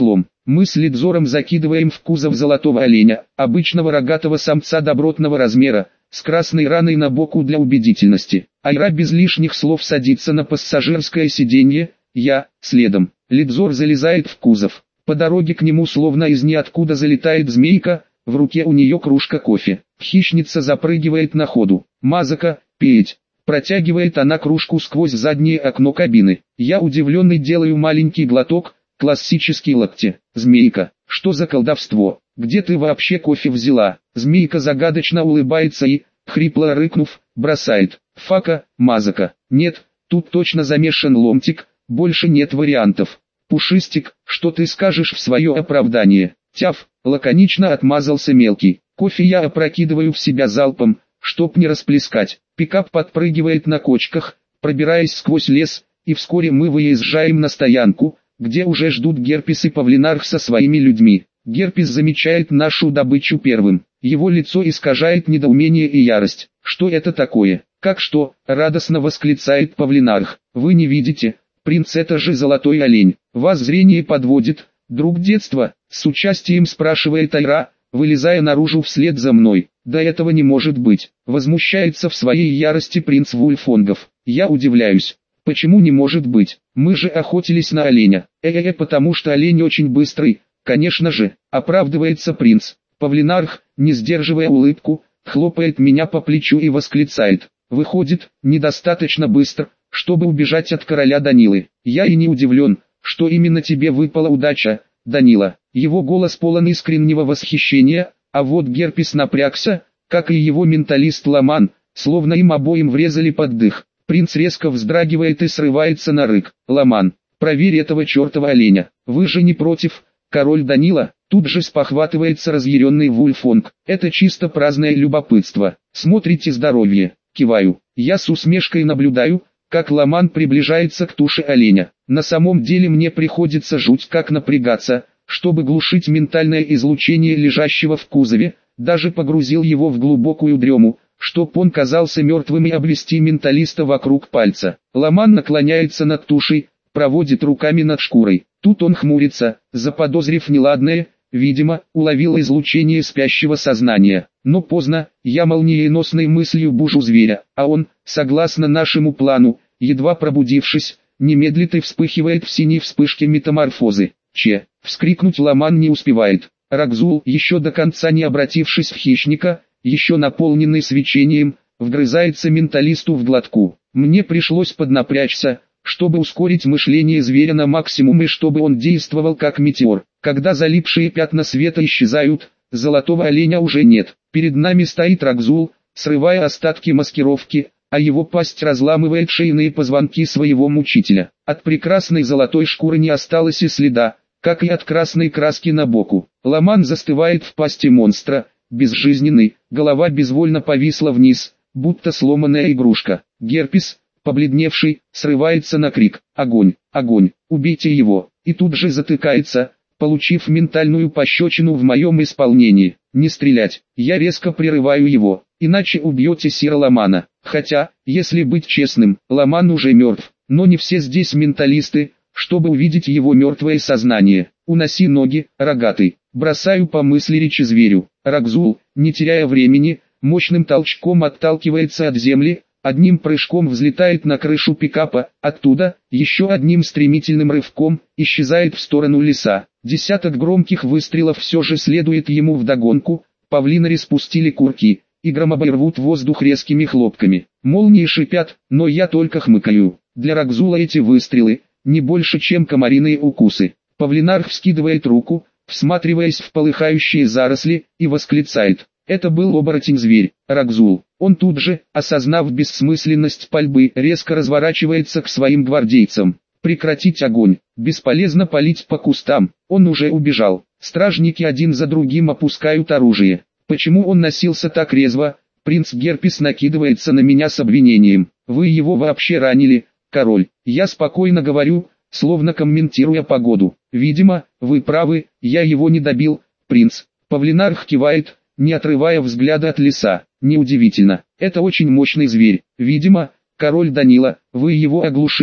S1: Мы с Лидзором закидываем в кузов золотого оленя, обычного рогатого самца добротного размера, с красной раной на боку для убедительности. Айра без лишних слов садится на пассажирское сиденье, я, следом. Лидзор залезает в кузов. По дороге к нему словно из ниоткуда залетает змейка, в руке у нее кружка кофе. Хищница запрыгивает на ходу. «Мазака, петь!» Протягивает она кружку сквозь заднее окно кабины. Я удивленный делаю маленький глоток, классический лакте. «Змейка, что за колдовство? Где ты вообще кофе взяла?» Змейка загадочно улыбается и, хрипло рыкнув, бросает: «Фака, Мазака, нет, тут точно замешан ломтик, больше нет вариантов». «Пушистик, что ты скажешь в свое оправдание?» «Тяф», лаконично отмазался мелкий. Кофе я опрокидываю в себя залпом, чтоб не расплескать. Пикап подпрыгивает на кочках, пробираясь сквозь лес, и вскоре мы выезжаем на стоянку, где уже ждут Герпес и Павлинарх со своими людьми. Герпес замечает нашу добычу первым. Его лицо искажает недоумение и ярость. «Что это такое? Как что?» — радостно восклицает Павлинарх. «Вы не видите? Принц, это же золотой олень. Вас зрение подводит, друг детства?» — с участием спрашивает Айра, вылезая наружу вслед за мной. «Да этого не может быть!» — возмущается в своей ярости принц Вульфонгов. Я удивляюсь. «Почему не может быть? Мы же охотились на оленя». «Э-э-э, потому что олень очень быстрый, конечно же», — оправдывается принц. Павлинарх, не сдерживая улыбку, хлопает меня по плечу и восклицает: «Выходит, недостаточно быстро, чтобы убежать от короля Данилы». Я и не удивлен, что именно тебе выпала удача, Данила. Его голос полон искреннего восхищения, а вот Герпес напрягся, как и его менталист Ламан, словно им обоим врезали под дых. Принц резко вздрагивает и срывается на рык. «Ламан, проверь этого чертова оленя. Вы же не против, король Данила?» Тут же спохватывается разъяренный Вульфонг. «Это чисто праздное любопытство. Смотрите здоровье». Киваю. Я с усмешкой наблюдаю, как Ламан приближается к туше оленя. На самом деле мне приходится жуть как напрягаться, чтобы глушить ментальное излучение лежащего в кузове, даже погрузил его в глубокую дрему, чтоб он казался мертвым, и обвести менталиста вокруг пальца. Ламан наклоняется над тушей, проводит руками над шкурой. Тут он хмурится, заподозрив неладное, видимо, уловил излучение спящего сознания. Но поздно, я молниеносной мыслью бужу зверя, а он, согласно нашему плану, едва пробудившись, немедлит и вспыхивает в синей вспышке метаморфозы. Че, вскрикнуть Ламан не успевает. Рагзул, еще до конца не обратившись в хищника, еще наполненный свечением, вгрызается менталисту в глотку. Мне пришлось поднапрячься, чтобы ускорить мышление зверя на максимум и чтобы он действовал как метеор. Когда залипшие пятна света исчезают, золотого оленя уже нет. Перед нами стоит Рагзул, срывая остатки маскировки, а его пасть разламывает шейные позвонки своего мучителя. От прекрасной золотой шкуры не осталось и следа, как и от красной краски на боку. Ламан застывает в пасти монстра, безжизненный, голова безвольно повисла вниз, будто сломанная игрушка. Герпес, побледневший, срывается на крик: «Огонь! Огонь! Убейте его!» И тут же затыкается, получив ментальную пощечину в моем исполнении. «Не стрелять!» Я резко прерываю его: «Иначе убьете сира Ламана». Хотя, если быть честным, Ламан уже мертв, но не все здесь менталисты, чтобы увидеть его мертвое сознание. «Уноси ноги, рогатый!» Бросаю по мысли речи зверю. Рагзул, не теряя времени, мощным толчком отталкивается от земли, одним прыжком взлетает на крышу пикапа, оттуда, еще одним стремительным рывком, исчезает в сторону леса. Десяток громких выстрелов все же следует ему вдогонку, павлинари спустили курки, и громобой рвут воздух резкими хлопками. Молнии шипят, но я только хмыкаю. Для Рагзула эти выстрелы, не больше чем комариные укусы. Павлинарх вскидывает руку, всматриваясь в полыхающие заросли, и восклицает: «Это был оборотень-зверь, Рагзул». Он тут же, осознав бессмысленность пальбы, резко разворачивается к своим гвардейцам. «Прекратить огонь, бесполезно палить по кустам». Он уже убежал. Стражники один за другим опускают оружие. Почему он носился так резво? Принц Герпес накидывается на меня с обвинением: «Вы его вообще ранили, король». Я спокойно говорю, словно комментируя погоду: «Видимо, вы правы, я его не добил, принц». Павлинарх кивает, не отрывая взгляда от леса. «Неудивительно, это очень мощный зверь. Видимо, король Данила, вы его оглушили,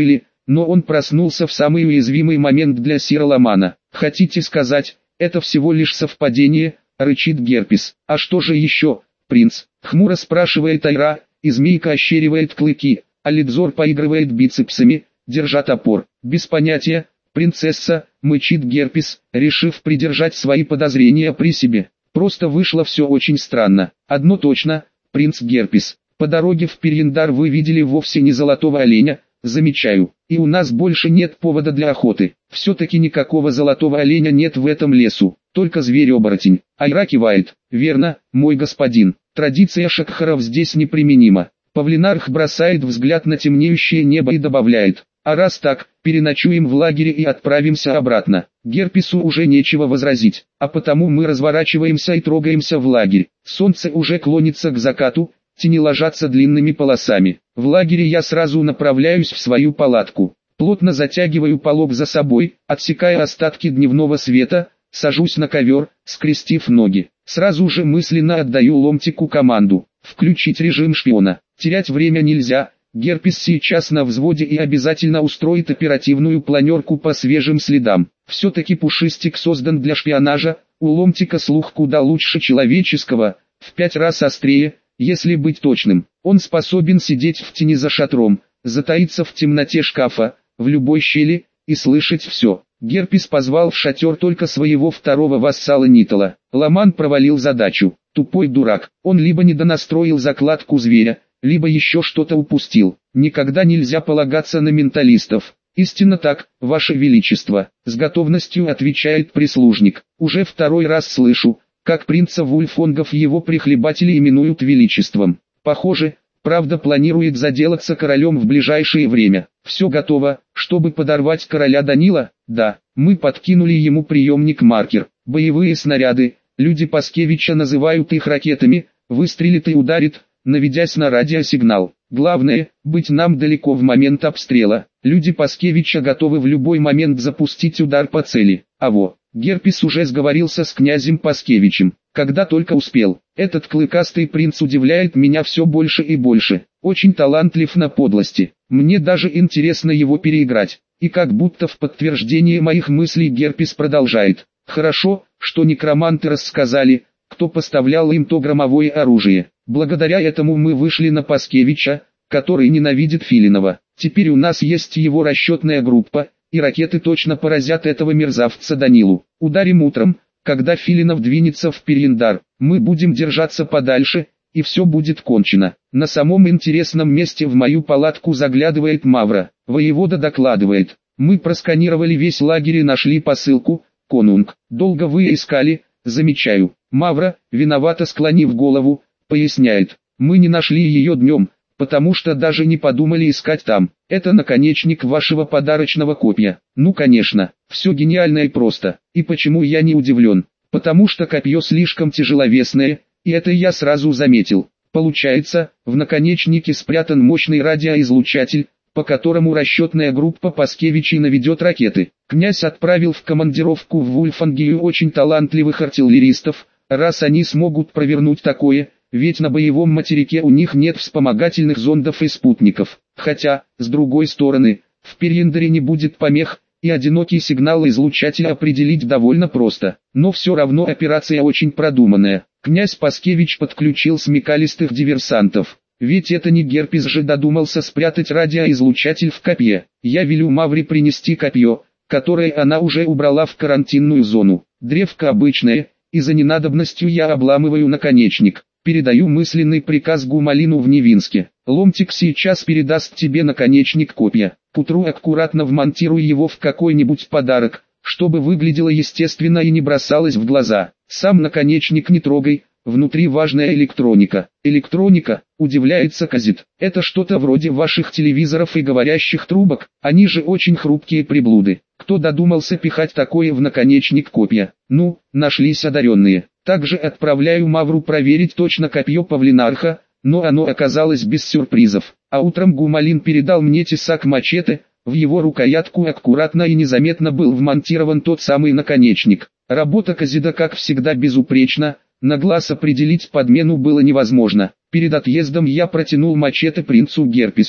S1: но он проснулся в самый уязвимый момент для сира Ломана. «Хотите сказать, это всего лишь совпадение?» — рычит Герпес. «А что же еще, принц?» — хмуро спрашивает Айра, и змейка ощеривает клыки, а Лидзор поигрывает бицепсами, держа топор. «Без понятия, принцесса», — мычит Герпес, решив придержать свои подозрения при себе. «Просто вышло все очень странно. Одно точно, принц Герпес, по дороге в Перьендар вы видели вовсе не золотого оленя, замечаю, и у нас больше нет повода для охоты. Все-таки никакого золотого оленя нет в этом лесу, только зверь-оборотень». Айра кивает. «Верно, мой господин, традиция шакхаров здесь неприменима». Павлинарх бросает взгляд на темнеющее небо и добавляет: «А раз так, переночуем в лагере и отправимся обратно». Герпесу уже нечего возразить, а потому мы разворачиваемся и трогаемся в лагерь. Солнце уже клонится к закату, тени ложатся длинными полосами. В лагере я сразу направляюсь в свою палатку. Плотно затягиваю полог за собой, отсекая остатки дневного света, сажусь на ковер, скрестив ноги. Сразу же мысленно отдаю Ломтику команду: включить режим шпиона. Терять время нельзя. Герпес сейчас на взводе и обязательно устроит оперативную планерку по свежим следам. Все-таки Пушистик создан для шпионажа, у Ломтика слух куда лучше человеческого, в пять раз острее, если быть точным. Он способен сидеть в тени за шатром, затаиться в темноте шкафа, в любой щели, и слышать все. Герпес позвал в шатер только своего второго вассала Нитала. Ломан провалил задачу. Тупой дурак, он либо недонастроил закладку зверя, либо еще что-то упустил. Никогда нельзя полагаться на менталистов. «Истинно так, Ваше Величество», — с готовностью отвечает прислужник. «Уже второй раз слышу, как принца Вульфонгов его прихлебатели именуют Величеством. Похоже, правда планирует заделаться королем в ближайшее время. Все готово, чтобы подорвать короля Данила?» «Да, мы подкинули ему приемник-маркер, боевые снаряды, люди Паскевича называют их ракетами, выстрелит и ударит, наведясь на радиосигнал. Главное, быть нам далеко в момент обстрела. Люди Паскевича готовы в любой момент запустить удар по цели. А во, Герпес уже сговорился с князем Паскевичем, когда только успел. Этот клыкастый принц удивляет меня все больше и больше. Очень талантлив на подлости. Мне даже интересно его переиграть». И как будто в подтверждение моих мыслей Герпес продолжает: «Хорошо, что некроманты рассказали, кто поставлял им то громовое оружие. Благодаря этому мы вышли на Паскевича, который ненавидит Филинова. Теперь у нас есть его расчетная группа, и ракеты точно поразят этого мерзавца Данилу. Ударим утром, когда Филинов двинется в Перьендар. Мы будем держаться подальше, и все будет кончено». На самом интересном месте в мою палатку заглядывает Мавра. Воевода докладывает: «Мы просканировали весь лагерь и нашли посылку. Конунг, долго вы искали?» Замечаю. Мавра, виновато склонив голову, поясняет: «Мы не нашли ее днем, потому что даже не подумали искать там. Это наконечник вашего подарочного копья». Ну конечно, все гениально и просто. И почему я не удивлен? Потому что копье слишком тяжеловесное, и это я сразу заметил. Получается, в наконечнике спрятан мощный радиоизлучатель, по которому расчетная группа Паскевичей наведет ракеты. Князь отправил в командировку в Вульфангию очень талантливых артиллеристов. Раз они смогут провернуть такое, ведь на боевом материке у них нет вспомогательных зондов и спутников. Хотя, с другой стороны, в Перьендаре не будет помех, и одинокий сигнал излучателя определить довольно просто. Но все равно операция очень продуманная. Князь Паскевич подключил смекалистых диверсантов. Ведь это не Герпес же додумался спрятать радиоизлучатель в копье. Я велю Мавре принести копье, которое она уже убрала в карантинную зону. Древко обычное, и за ненадобностью я обламываю наконечник. Передаю мысленный приказ Гумалину в Невинске: «Ломтик сейчас передаст тебе наконечник копья. К утру аккуратно вмонтируй его в какой-нибудь подарок, чтобы выглядело естественно и не бросалось в глаза. Сам наконечник не трогай, внутри важная электроника». «Электроника?» — удивляется Казит. «Это что-то вроде ваших телевизоров и говорящих трубок, они же очень хрупкие приблуды. Кто додумался пихать такое в наконечник копья? Ну, нашлись одаренные». Также отправляю Мавру проверить точно копье Павлинарха, но оно оказалось без сюрпризов. А утром Гумалин передал мне тесак-мачете, в его рукоятку аккуратно и незаметно был вмонтирован тот самый наконечник. Работа Казида как всегда безупречна, на глаз определить подмену было невозможно. Перед отъездом я протянул мачете принцу Герпесу.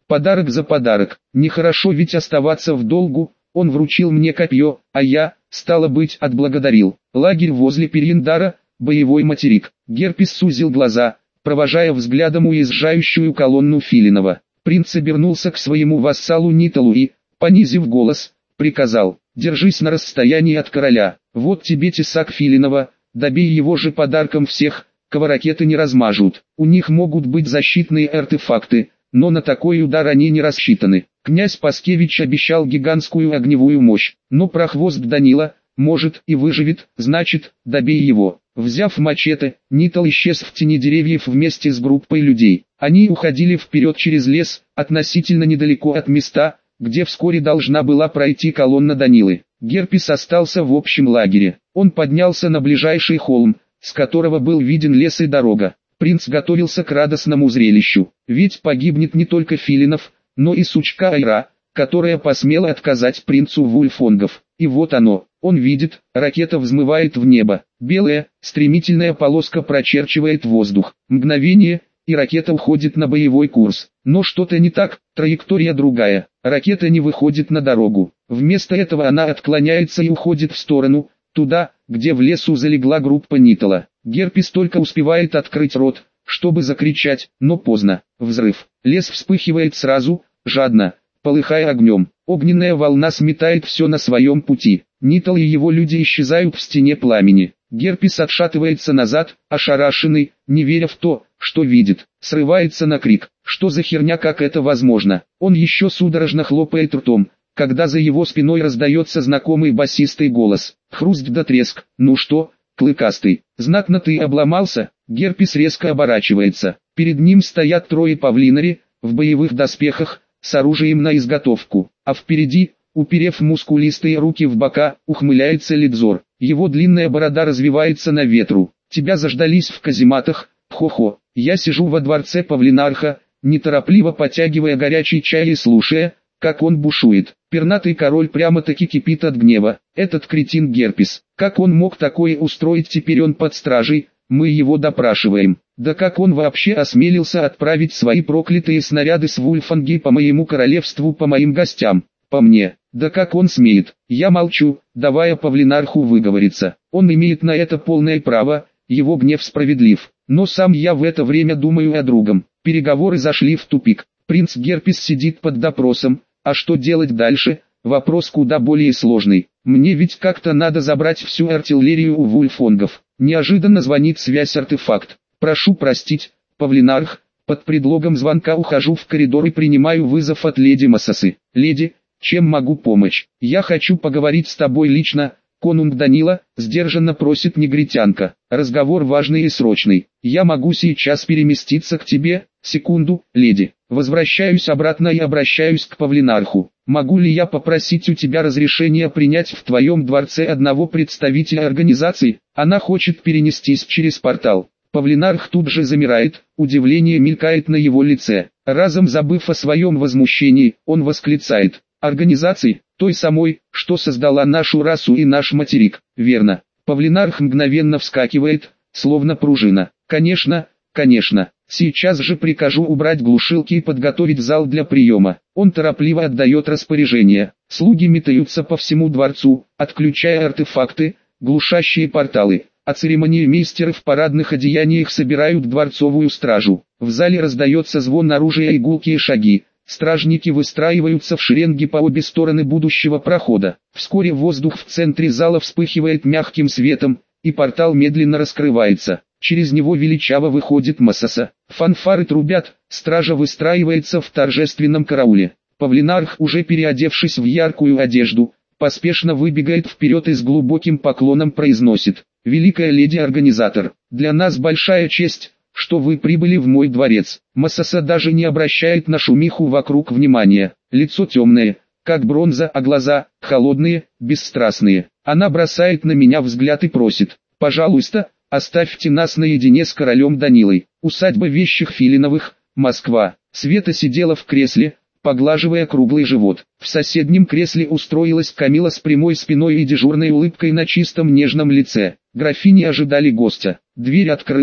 S1: Подарок за подарок. Нехорошо ведь оставаться в долгу. Он вручил мне копье, а я, стало быть, отблагодарил. Лагерь возле Периндара, боевой материк. Герпес сузил глаза, провожая взглядом уезжающую колонну Филинова. Принц обернулся к своему вассалу Ниталу и, понизив голос, приказал: «Держись на расстоянии от короля. Вот тебе тесак Филинова, добей его же подарком всех, кого ракеты не размажут. У них могут быть защитные артефакты, но на такой удар они не рассчитаны». Князь Паскевич обещал гигантскую огневую мощь, но прохвост Данила, может и выживет, значит, добей его. Взяв мачете, Нитал исчез в тени деревьев вместе с группой людей. Они уходили вперед через лес, относительно недалеко от места, где вскоре должна была пройти колонна Данилы. Герпес остался в общем лагере. Он поднялся на ближайший холм, с которого был виден лес и дорога. Принц готовился к радостному зрелищу, ведь погибнет не только Филинов, но и сучка Айра, которая посмела отказать принцу Вульфонгов. И вот оно, он видит, ракета взмывает в небо. Белая, стремительная полоска прочерчивает воздух. Мгновение, и ракета уходит на боевой курс. Но что-то не так, траектория другая. Ракета не выходит на дорогу. Вместо этого она отклоняется и уходит в сторону, туда, где в лесу залегла группа Нитала. Герпес только успевает открыть рот, чтобы закричать, но поздно. Взрыв. Лес вспыхивает сразу, жадно, полыхая огнем. Огненная волна сметает все на своем пути. Нитал и его люди исчезают в стене пламени. Герпес отшатывается назад, ошарашенный, не веря в то, что видит. Срывается на крик. Что за херня, как это возможно? Он еще судорожно хлопает ртом, когда за его спиной раздается знакомый басистый голос. Хруст да треск. Ну что, клыкастый, знатно ты обломался? Герпес резко оборачивается. Перед ним стоят трое павлинари, в боевых доспехах, с оружием на изготовку, а впереди, уперев мускулистые руки в бока, ухмыляется Лидзор. Его длинная борода развивается на ветру. Тебя заждались в казематах, хо-хо. Я сижу во дворце Павлинарха, неторопливо потягивая горячий чай и слушая, как он бушует. Пернатый король прямо-таки кипит от гнева. Этот кретин Герпес, как он мог такое устроить? Теперь он под стражей, мы его допрашиваем. Да как он вообще осмелился отправить свои проклятые снаряды с Вульфанги по моему королевству, по моим гостям, по мне? Да как он смеет? Я молчу, давая Павлинарху выговориться. Он имеет на это полное право, его гнев справедлив. Но сам я в это время думаю о другом. Переговоры зашли в тупик. Принц Герпес сидит под допросом, а что делать дальше? Вопрос куда более сложный. Мне ведь как-то надо забрать всю артиллерию у Вульфонгов. Неожиданно звонит связь-артефакт. Прошу простить, Павлинарх, под предлогом звонка ухожу в коридор и принимаю вызов от леди Массасы. Леди, чем могу помочь? Я хочу поговорить с тобой лично, конунг Данила, сдержанно просит негритянка. Разговор важный и срочный. Я могу сейчас переместиться к тебе? Секунду, леди. Возвращаюсь обратно и обращаюсь к Павлинарху. Могу ли я попросить у тебя разрешения принять в твоем дворце одного представителя организации? Она хочет перенестись через портал. Павлинарх тут же замирает, удивление мелькает на его лице. Разом забыв о своем возмущении, он восклицает: «Организации, той самой, что создала нашу расу и наш материк». Верно. Павлинарх мгновенно вскакивает, словно пружина. Конечно, конечно. Сейчас же прикажу убрать глушилки и подготовить зал для приема. Он торопливо отдает распоряжение. Слуги метаются по всему дворцу, отключая артефакты, глушащие порталы. А церемониймейстеры в парадных одеяниях собирают дворцовую стражу. В зале раздается звон оружия и гулкие шаги. Стражники выстраиваются в шеренги по обе стороны будущего прохода. Вскоре воздух в центре зала вспыхивает мягким светом, и портал медленно раскрывается. Через него величаво выходит Массаса. Фанфары трубят, стража выстраивается в торжественном карауле. Павлинарх, уже переодевшись в яркую одежду, поспешно выбегает вперед и с глубоким поклоном произносит: «Великая леди-организатор, для нас большая честь, что вы прибыли в мой дворец». Массаса даже не обращает на шумиху вокруг внимания. Лицо темное, как бронза, а глаза холодные, бесстрастные. Она бросает на меня взгляд и просит: «Пожалуйста, оставьте нас наедине с королем Данилой». Усадьба Вещих Филиновых, Москва. Света сидела в кресле, поглаживая круглый живот. В соседнем кресле устроилась Камила с прямой спиной и дежурной улыбкой на чистом нежном лице. Графини ожидали гостя. Дверь открылась,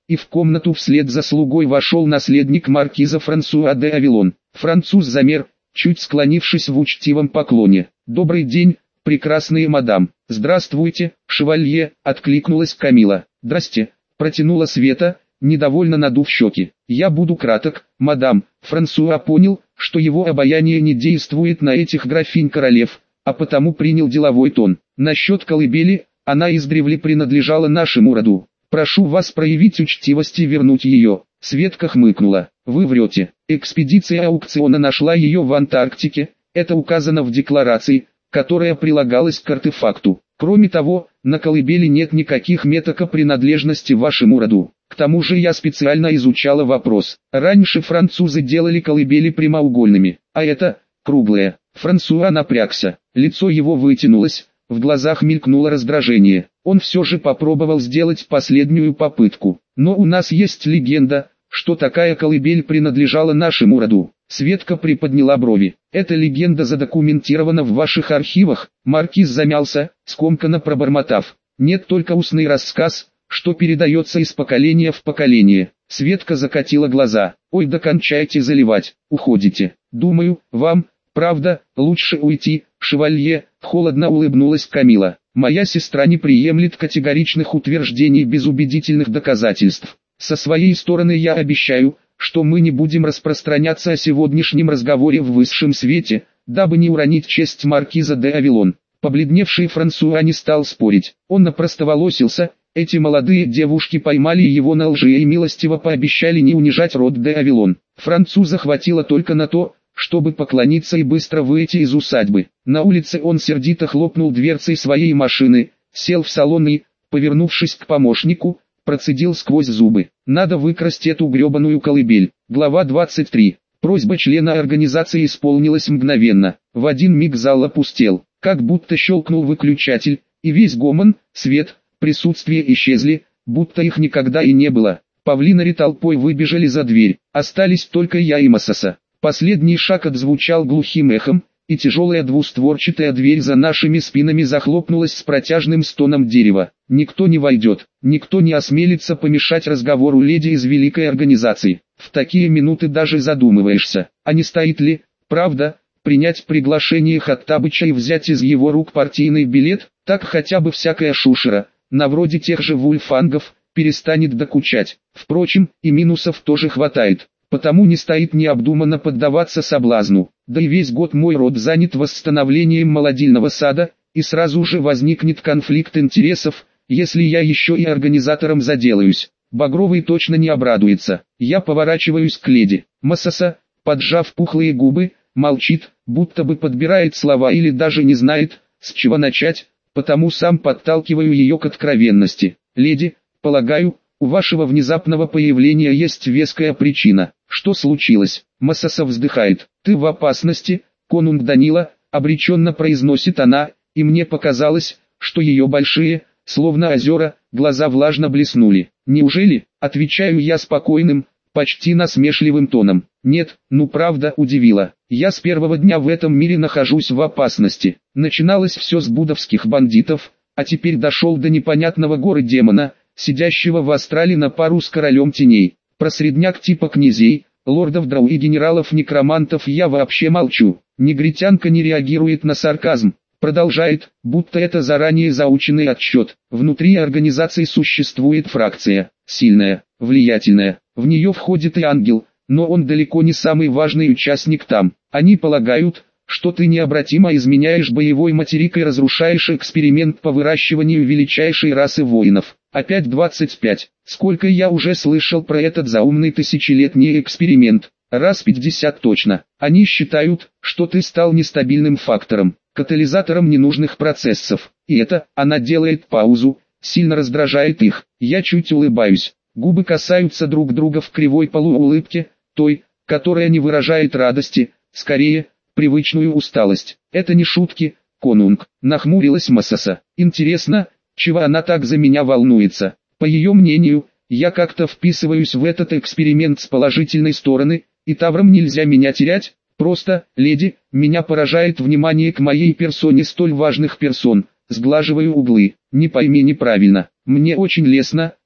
S1: и в комнату вслед за слугой вошел наследник маркиза Франсуа де Авилон. Француз замер, чуть склонившись в учтивом поклоне. «Добрый день, прекрасные мадам». «Здравствуйте, шевалье», — откликнулась Камила. «Здрасте», — протянула Света, недовольно надув щеки. «Я буду краток, мадам». Франсуа понял, что его обаяние не действует на этих графинь-королев, а потому принял деловой тон. «Насчет колыбели, она издревле принадлежала нашему роду. Прошу вас проявить учтивость и вернуть ее». Светка хмыкнула. «Вы врете. Экспедиция аукциона нашла ее в Антарктике, это указано в декларации, которая прилагалась к артефакту. Кроме того, на колыбели нет никаких меток о принадлежности вашему роду. К тому же я специально изучала вопрос. Раньше французы делали колыбели прямоугольными, а это круглые». Франсуа напрягся, лицо его вытянулось, в глазах мелькнуло раздражение. Он все же попробовал сделать последнюю попытку. «Но у нас есть легенда, что такая колыбель принадлежала нашему роду». Светка приподняла брови. «Эта легенда задокументирована в ваших архивах?» Маркиз замялся, скомканно пробормотав. «Нет, только устный рассказ, что передается из поколения в поколение». Светка закатила глаза. «Ой, да кончайте заливать, уходите. Думаю, вам, правда, лучше уйти, шевалье», — холодно улыбнулась Камила. «Моя сестра не приемлет категоричных утверждений без убедительных доказательств. Со своей стороны я обещаю, что мы не будем распространяться о сегодняшнем разговоре в высшем свете, дабы не уронить честь маркиза де Авилон». Побледневший Франсуа не стал спорить. Он опростоволосился. Эти молодые девушки поймали его на лжи и милостиво пообещали не унижать род де Авилон. Француза хватило только на то, чтобы поклониться и быстро выйти из усадьбы. На улице он сердито хлопнул дверцей своей машины, сел в салон и, повернувшись к помощнику, процедил сквозь зубы: «Надо выкрасть эту гребаную колыбель». Глава двадцать три. Просьба члена организации исполнилась мгновенно. В один миг зал опустел, как будто щелкнул выключатель, и весь гомон, свет, присутствие исчезли, будто их никогда и не было. Павлинари толпой выбежали за дверь, остались только я и Массаса. Последний шаг отзвучал глухим эхом, и тяжелая двустворчатая дверь за нашими спинами захлопнулась с протяжным стоном дерева. Никто не войдет, никто не осмелится помешать разговору леди из великой организации. В такие минуты даже задумываешься, а не стоит ли, правда, принять приглашение Хаттабыча и взять из его рук партийный билет, так хотя бы всякая шушера, на вроде тех же вульфангов, перестанет докучать. Впрочем, и минусов тоже хватает. Потому не стоит необдуманно поддаваться соблазну. Да и весь год мой род занят восстановлением молодильного сада, и сразу же возникнет конфликт интересов, если я еще и организатором заделаюсь. Багровый точно не обрадуется. Я поворачиваюсь к леди. Массаса, поджав пухлые губы, молчит, будто бы подбирает слова или даже не знает, с чего начать, потому сам подталкиваю ее к откровенности. «Леди, полагаю, у вашего внезапного появления есть веская причина. Что случилось?» Массаса вздыхает. «Ты в опасности, конунг Данила», — обреченно произносит она, и мне показалось, что ее большие, словно озера, глаза влажно блеснули. «Неужели?» — отвечаю я спокойным, почти насмешливым тоном. «Нет, ну правда удивила. Я с первого дня в этом мире нахожусь в опасности. Начиналось все с будовских бандитов, а теперь дошел до непонятного горы-демона, сидящего в астрале на пару с королем теней. Про средняк типа князей, лордов драу и генералов-некромантов я вообще молчу». Негритянка не реагирует на сарказм. Продолжает, будто это заранее заученный отсчет. Внутри организации существует фракция, сильная, влиятельная. В нее входит и ангел, но он далеко не самый важный участник там. Они полагают, что ты необратимо изменяешь боевой материк и разрушаешь эксперимент по выращиванию величайшей расы воинов. Опять двадцать пять. Сколько я уже слышал про этот заумный тысячелетний эксперимент? Раз пятьдесят точно. Они считают, что ты стал нестабильным фактором, катализатором ненужных процессов. И это, она делает паузу, сильно раздражает их. Я чуть улыбаюсь. Губы касаются друг друга в кривой полуулыбке, той, которая не выражает радости, скорее, привычную усталость. Это не шутки, конунг. Нахмурилась Массаса. Интересно, чего она так за меня волнуется? По ее мнению, я как-то вписываюсь в этот эксперимент с положительной стороны, и тавром нельзя меня терять. Просто, леди, меня поражает внимание к моей персоне столь важных персон. Сглаживаю углы. Не пойми неправильно. Мне очень лестно,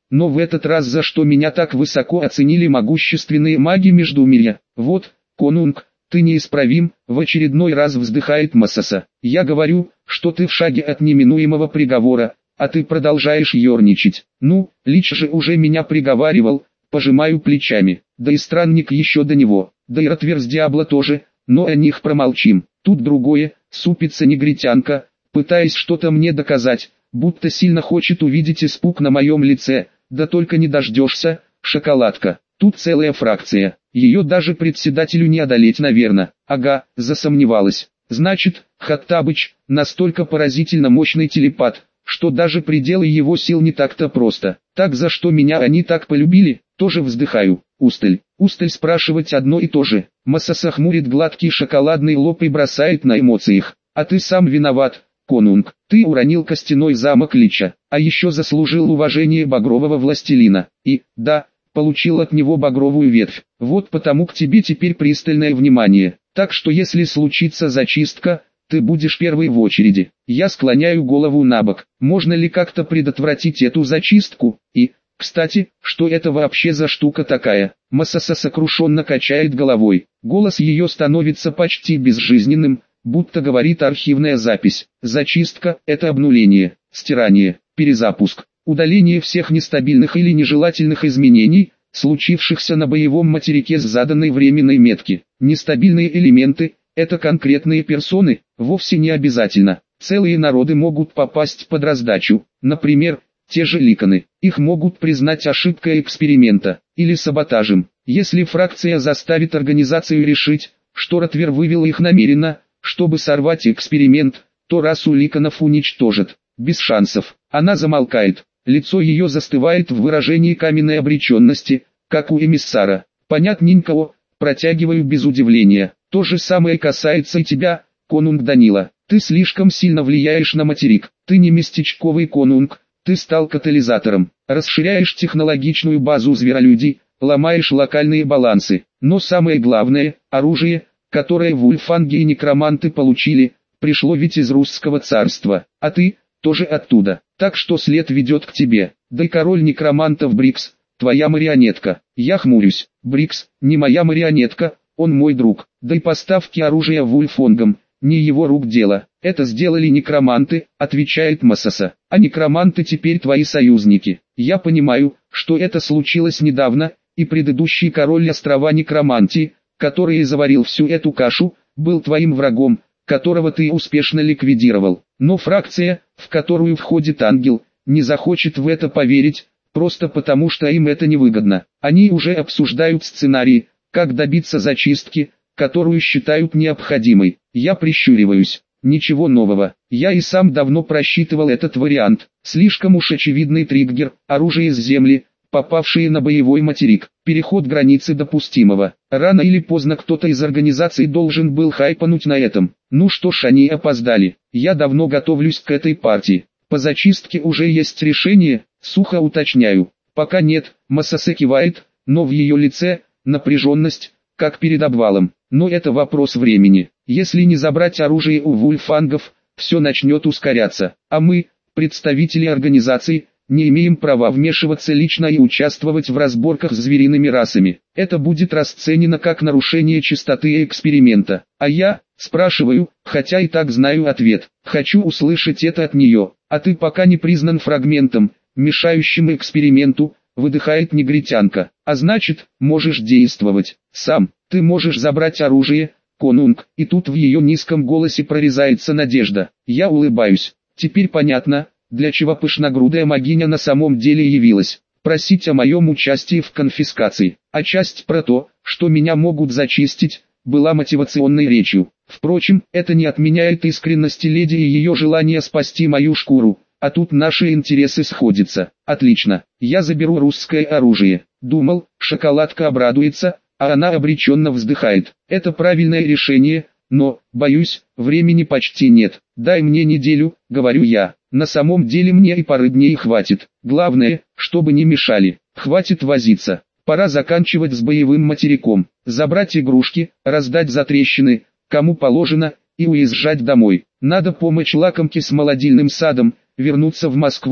S1: но в этот раз за что меня так высоко оценили могущественные маги Междумирья. Вот, конунг, ты неисправим, в очередной раз вздыхает Масаса. Я говорю, что ты в шаге от неминуемого приговора, а ты продолжаешь ерничать. Ну, Лич же уже меня приговаривал, пожимаю плечами. Да и странник еще до него, да и Ротверс Диабло тоже, но о них промолчим. Тут другое, супится негритянка, пытаясь что-то мне доказать, будто сильно хочет увидеть испуг на моем лице, да только не дождешься, шоколадка. Тут целая фракция, ее даже председателю не одолеть, наверное. Ага, засомневалась. Значит, Хаттабыч, настолько поразительно мощный телепат, что даже пределы его сил не так-то просто. Так за что меня они так полюбили, тоже вздыхаю. Усталь, усталь спрашивать одно и то же. Масаса хмурит гладкий шоколадный лоб и бросает на эмоциях. А ты сам виноват, конунг. Ты уронил костяной замок Лича, а еще заслужил уважение багрового властелина. И, да, получил от него багровую ветвь. Вот потому к тебе теперь пристальное внимание. Так что если случится зачистка, ты будешь первый в очереди. Я склоняю голову набок. Можно ли как-то предотвратить эту зачистку? И, кстати, что это вообще за штука такая? Масаса сокрушенно качает головой. Голос ее становится почти безжизненным, будто говорит архивная запись. Зачистка – это обнуление, стирание, перезапуск, удаление всех нестабильных или нежелательных изменений, случившихся на боевом материке с заданной временной метки. Нестабильные элементы – это конкретные персоны, вовсе не обязательно. Целые народы могут попасть под раздачу, например, те же ликаны. Их могут признать ошибкой эксперимента, или саботажем. Если фракция заставит организацию решить, что Ротвер вывел их намеренно, чтобы сорвать эксперимент, то расу ликанов уничтожит. Без шансов. Она замолкает. Лицо ее застывает в выражении каменной обреченности, как у эмиссара. Понятненько, протягиваю без удивления. То же самое касается и тебя, конунг Данила. Ты слишком сильно влияешь на материк. Ты не местечковый конунг, ты стал катализатором. Расширяешь технологичную базу зверолюдей, ломаешь локальные балансы. Но самое главное, оружие, которое вульфанги и некроманты получили, пришло ведь из русского царства. А ты, тоже оттуда. Так что след ведет к тебе. Да и король некромантов Брикс, твоя марионетка. Я хмурюсь. Брикс, не моя марионетка, он мой друг. Да и поставки оружия вульфонгам, не его рук дело. Это сделали некроманты, отвечает Масаса. А некроманты теперь твои союзники. Я понимаю, что это случилось недавно, и предыдущий король острова Некромантии, который заварил всю эту кашу, был твоим врагом, которого ты успешно ликвидировал. Но фракция, в которую входит ангел, не захочет в это поверить, просто потому что им это невыгодно. Они уже обсуждают сценарий, как добиться зачистки, которую считают необходимой. Я прищуриваюсь. Ничего нового. Я и сам давно просчитывал этот вариант. Слишком уж очевидный триггер, оружие с земли, попавшие на боевой материк. Переход границы допустимого. Рано или поздно кто-то из организации должен был хайпануть на этом. Ну что ж, они опоздали. Я давно готовлюсь к этой партии. По зачистке уже есть решение, сухо уточняю. Пока нет, Масасе кивает, но в ее лице напряженность, как перед обвалом. Но это вопрос времени. Если не забрать оружие у вульфангов, все начнет ускоряться. А мы, представители организации, не имеем права вмешиваться лично и участвовать в разборках с звериными расами. Это будет расценено как нарушение чистоты эксперимента. А я, спрашиваю, хотя и так знаю ответ, хочу услышать это от нее. А ты пока не признан фрагментом, мешающим эксперименту, выдыхает негритянка. А значит, можешь действовать сам. Ты можешь забрать оружие, конунг. И тут в ее низком голосе прорезается надежда. Я улыбаюсь. Теперь понятно, для чего пышногрудая могиня на самом деле явилась. Просить о моем участии в конфискации. А часть про то, что меня могут зачистить, была мотивационной речью. Впрочем, это не отменяет искренности леди и ее желание спасти мою шкуру. А тут наши интересы сходятся. Отлично. Я заберу русское оружие. Думал, шоколадка обрадуется, а она обреченно вздыхает. Это правильное решение, но, боюсь, времени почти нет. Дай мне неделю, говорю я. На самом деле мне и пары дней хватит. Главное, чтобы не мешали. Хватит возиться. Пора заканчивать с боевым материком. Забрать игрушки, раздать затрещины, кому положено, и уезжать домой. Надо помочь лакомке с молодильным садом, вернуться в Москву,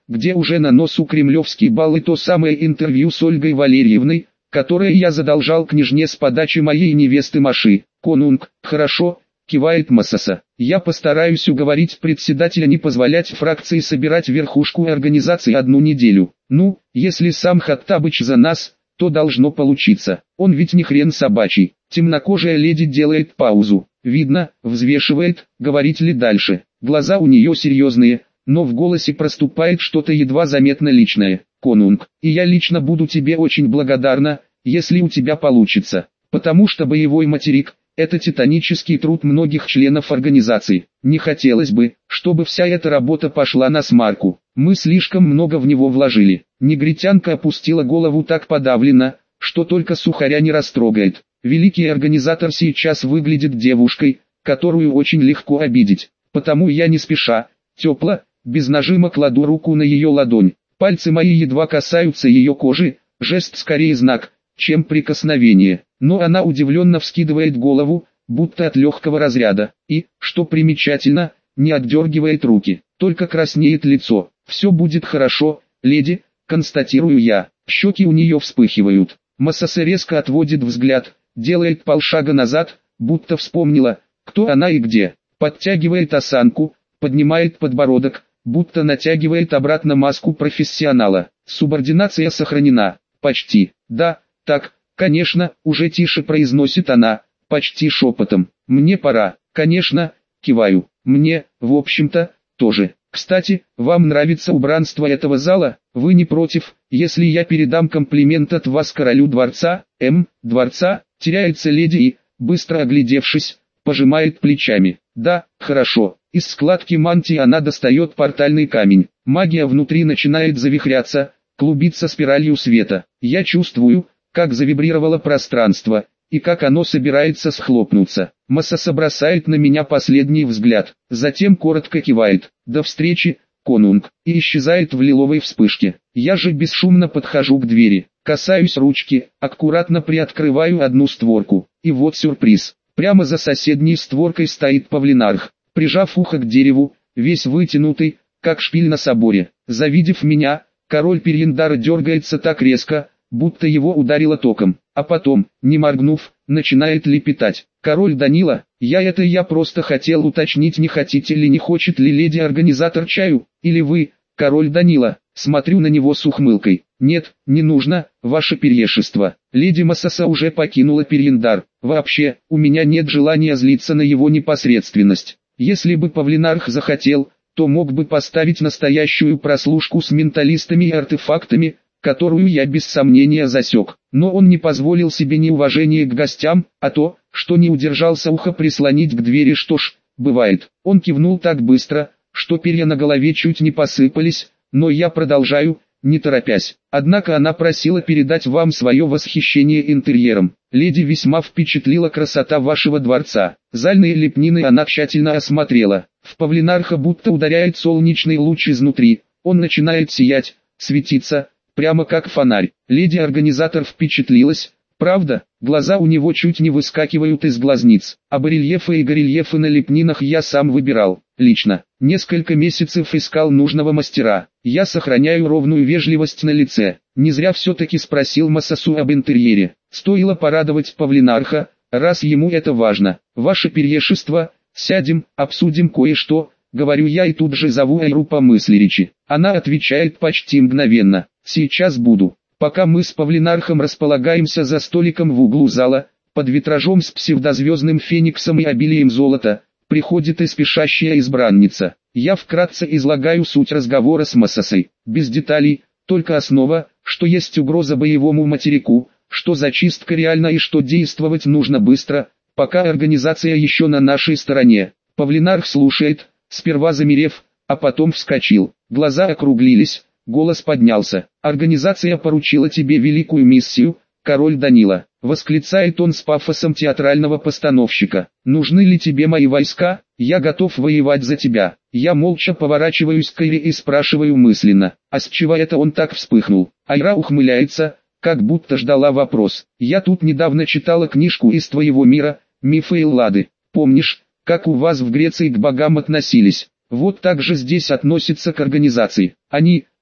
S1: где уже на носу кремлевский бал и то самое интервью с Ольгой Валерьевной, которое я задолжал княжне с подачи моей невесты Маши. Конунг, хорошо, кивает Масаса. Я постараюсь уговорить председателя не позволять фракции собирать верхушку организации одну неделю. Ну, если сам Хаттабыч за нас, то должно получиться. Он ведь не хрен собачий. Темнокожая леди делает паузу. Видно, взвешивает, говорить ли дальше. Глаза у нее серьезные, но в голосе проступает что-то едва заметно личное. Конунг, и я лично буду тебе очень благодарна, если у тебя получится. Потому что боевой материк – это титанический труд многих членов организации. Не хотелось бы, чтобы вся эта работа пошла на смарку. Мы слишком много в него вложили. Негритянка опустила голову так подавленно, что только сухаря не растрогает. Великий организатор сейчас выглядит девушкой, которую очень легко обидеть. Потому я не спеша, тепло, без нажима кладу руку на ее ладонь. Пальцы мои едва касаются ее кожи, жест скорее знак, чем прикосновение. Но она удивленно вскидывает голову, будто от легкого разряда, и, что примечательно, не отдергивает руки, только краснеет лицо. «Все будет хорошо, леди», констатирую я. Щеки у нее вспыхивают. Масаса резко отводит взгляд, делает полшага назад, будто вспомнила, кто она и где. Подтягивает осанку, поднимает подбородок, будто натягивает обратно маску профессионала. Субординация сохранена. Почти. Да, так, конечно, уже тише произносит она, почти шепотом. Мне пора. Конечно, киваю. Мне, в общем-то, тоже. Кстати, вам нравится убранство этого зала? Вы не против, если я передам комплимент от вас королю дворца? М, дворца? Теряется леди и, быстро оглядевшись, пожимает плечами. Да, хорошо. Из складки мантии она достает портальный камень. Магия внутри начинает завихряться, клубиться спиралью света. Я чувствую, как завибрировало пространство, и как оно собирается схлопнуться. Масаса бросает на меня последний взгляд, затем коротко кивает. До встречи, Конунг, и исчезает в лиловой вспышке. Я же бесшумно подхожу к двери, касаюсь ручки, аккуратно приоткрываю одну створку. И вот сюрприз. Прямо за соседней створкой стоит павлинарх, прижав ухо к дереву, весь вытянутый, как шпиль на соборе. Завидев меня, король Перьяндара дергается так резко, будто его ударило током, а потом, не моргнув, начинает лепетать. «Король Данила, я это я просто хотел уточнить, не хотите ли, не хочет ли леди-организатор чаю, или вы, король Данила?» Смотрю на него с ухмылкой. «Нет, не нужно, ваше перьешество. Леди Масаса уже покинула Перьяндар. Вообще, у меня нет желания злиться на его непосредственность. Если бы павлинарх захотел, то мог бы поставить настоящую прослушку с менталистами и артефактами, которую я без сомнения засек. Но он не позволил себе неуважение к гостям, а то, что не удержался ухо прислонить к двери. Что ж, бывает». Он кивнул так быстро, что перья на голове чуть не посыпались, но я продолжаю, не торопясь. «Однако она просила передать вам свое восхищение интерьером. Леди весьма впечатлила красота вашего дворца. Зальные лепнины она тщательно осмотрела. В павлинарха будто ударяет солнечный луч изнутри. Он начинает сиять, светиться, прямо как фонарь. Леди-организатор впечатлилась, правда?» Глаза у него чуть не выскакивают из глазниц. А барельефы и горельефы на лепнинах я сам выбирал, лично. Несколько месяцев искал нужного мастера. Я сохраняю ровную вежливость на лице. Не зря все-таки спросил Масасу об интерьере. Стоило порадовать павлинарха, раз ему это важно. «Ваше перьешество, сядем, обсудим кое-что», говорю я и тут же зову Айру по мысли речи. Она отвечает почти мгновенно. «Сейчас буду». Пока мы с павлинархом располагаемся за столиком в углу зала, под витражом с псевдозвездным фениксом и обилием золота, приходит и спешащая избранница. Я вкратце излагаю суть разговора с Масасой, без деталей, только основа, что есть угроза боевому материку, что зачистка реальна и что действовать нужно быстро, пока организация еще на нашей стороне. Павлинарх слушает, сперва замерев, а потом вскочил. Глаза округлились, голос поднялся. «Организация поручила тебе великую миссию, король Данила», восклицает он с пафосом театрального постановщика. «Нужны ли тебе мои войска? Я готов воевать за тебя». Я молча поворачиваюсь к Айре и спрашиваю мысленно, а с чего это он так вспыхнул? Айра ухмыляется, как будто ждала вопрос. «Я тут недавно читала книжку из твоего мира, мифы Эллады. Помнишь, как у вас в Греции к богам относились? Вот так же здесь относятся к организации. Они,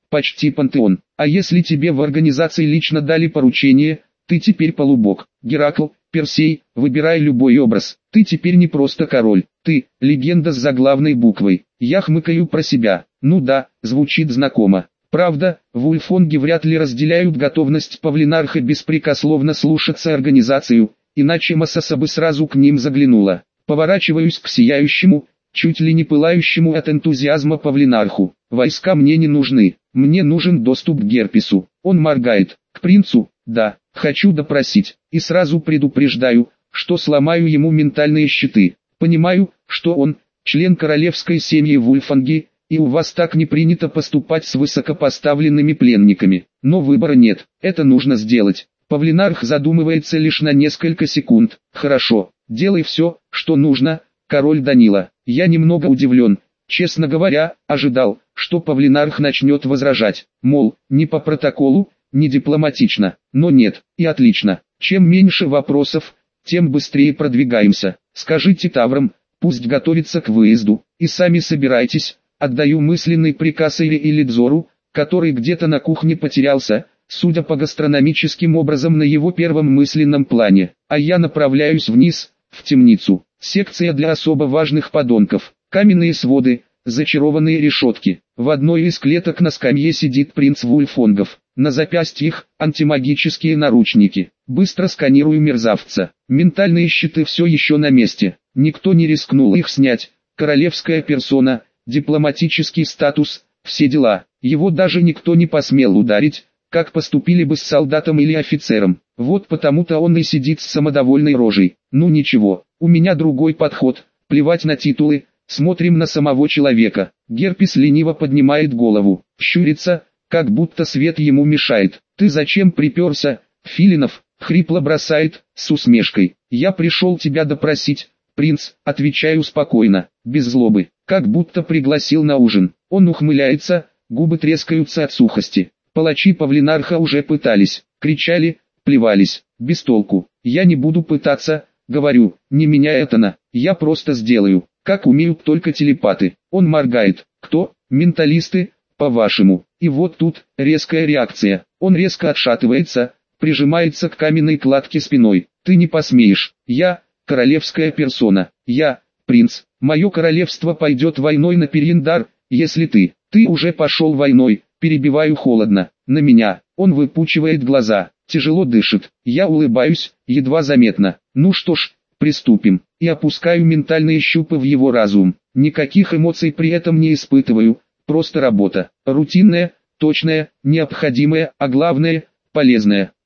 S1: почти пантеон. А если тебе в организации лично дали поручение, ты теперь полубог. Геракл, Персей, выбирай любой образ. Ты теперь не просто король, ты – легенда с заглавной буквой. Я хмыкаю про себя. Ну да, звучит знакомо. Правда, в Ульфонге вряд ли разделяют готовность Павлинарха беспрекословно слушаться организацию, иначе Массаса бы сразу к ним заглянула. Поворачиваюсь к сияющему, чуть ли не пылающему от энтузиазма Павлинарху. Войска мне не нужны, мне нужен доступ к Герпесу. Он моргает. К принцу? Да, хочу допросить. И сразу предупреждаю, что сломаю ему ментальные щиты. Понимаю, что он, член королевской семьи в Ульфанге, и у вас так не принято поступать с высокопоставленными пленниками. Но выбора нет, это нужно сделать. Павлинарх задумывается лишь на несколько секунд. Хорошо, делай все, что нужно, король Данила. Я немного удивлен. Честно говоря, ожидал, что Павлинарх начнет возражать. Мол, не по протоколу, не дипломатично. Но нет, и отлично. Чем меньше вопросов, тем быстрее продвигаемся. Скажите таврам, пусть готовятся к выезду. И сами собирайтесь. Отдаю мысленный приказ Эйре или Дзору, который где-то на кухне потерялся, судя по гастрономическим образом на его первом мысленном плане. А я направляюсь вниз, в темницу. Секция для особо важных подонков. Каменные своды, зачарованные решетки. В одной из клеток на скамье сидит принц Вульфонгов. На запястьях антимагические наручники. Быстро сканирую мерзавца. Ментальные щиты все еще на месте. Никто не рискнул их снять. Королевская персона, дипломатический статус, все дела. Его даже никто не посмел ударить, как поступили бы с солдатом или офицером. Вот потому-то он и сидит с самодовольной рожей. Ну ничего, у меня другой подход. Плевать на титулы, смотрим на самого человека. Герпес лениво поднимает голову, щурится, как будто свет ему мешает. «Ты зачем приперся, Филинов?» — хрипло бросает, с усмешкой. «Я пришел тебя допросить, принц», — отвечаю спокойно, без злобы, как будто пригласил на ужин. Он ухмыляется, губы трескаются от сухости. Палачи Павлинарха уже пытались, кричали, плевались, без толку. Я не буду пытаться, говорю, не меня это на, я просто сделаю, как умеют только телепаты. Он моргает. Кто? Менталисты, по-вашему. И вот тут, резкая реакция. Он резко отшатывается, прижимается к каменной кладке спиной. Ты не посмеешь. Я, королевская персона. Я, принц. Мое королевство пойдет войной на Периндар, если ты. Ты уже пошел войной. Перебиваю холодно. На меня. Он выпучивает глаза. Тяжело дышит. Я улыбаюсь, едва заметно. Ну что ж, приступим. И опускаю ментальные щупы в его разум. Никаких эмоций при этом не испытываю. Просто работа. Рутинная, точная, необходимая, а главное, полезная.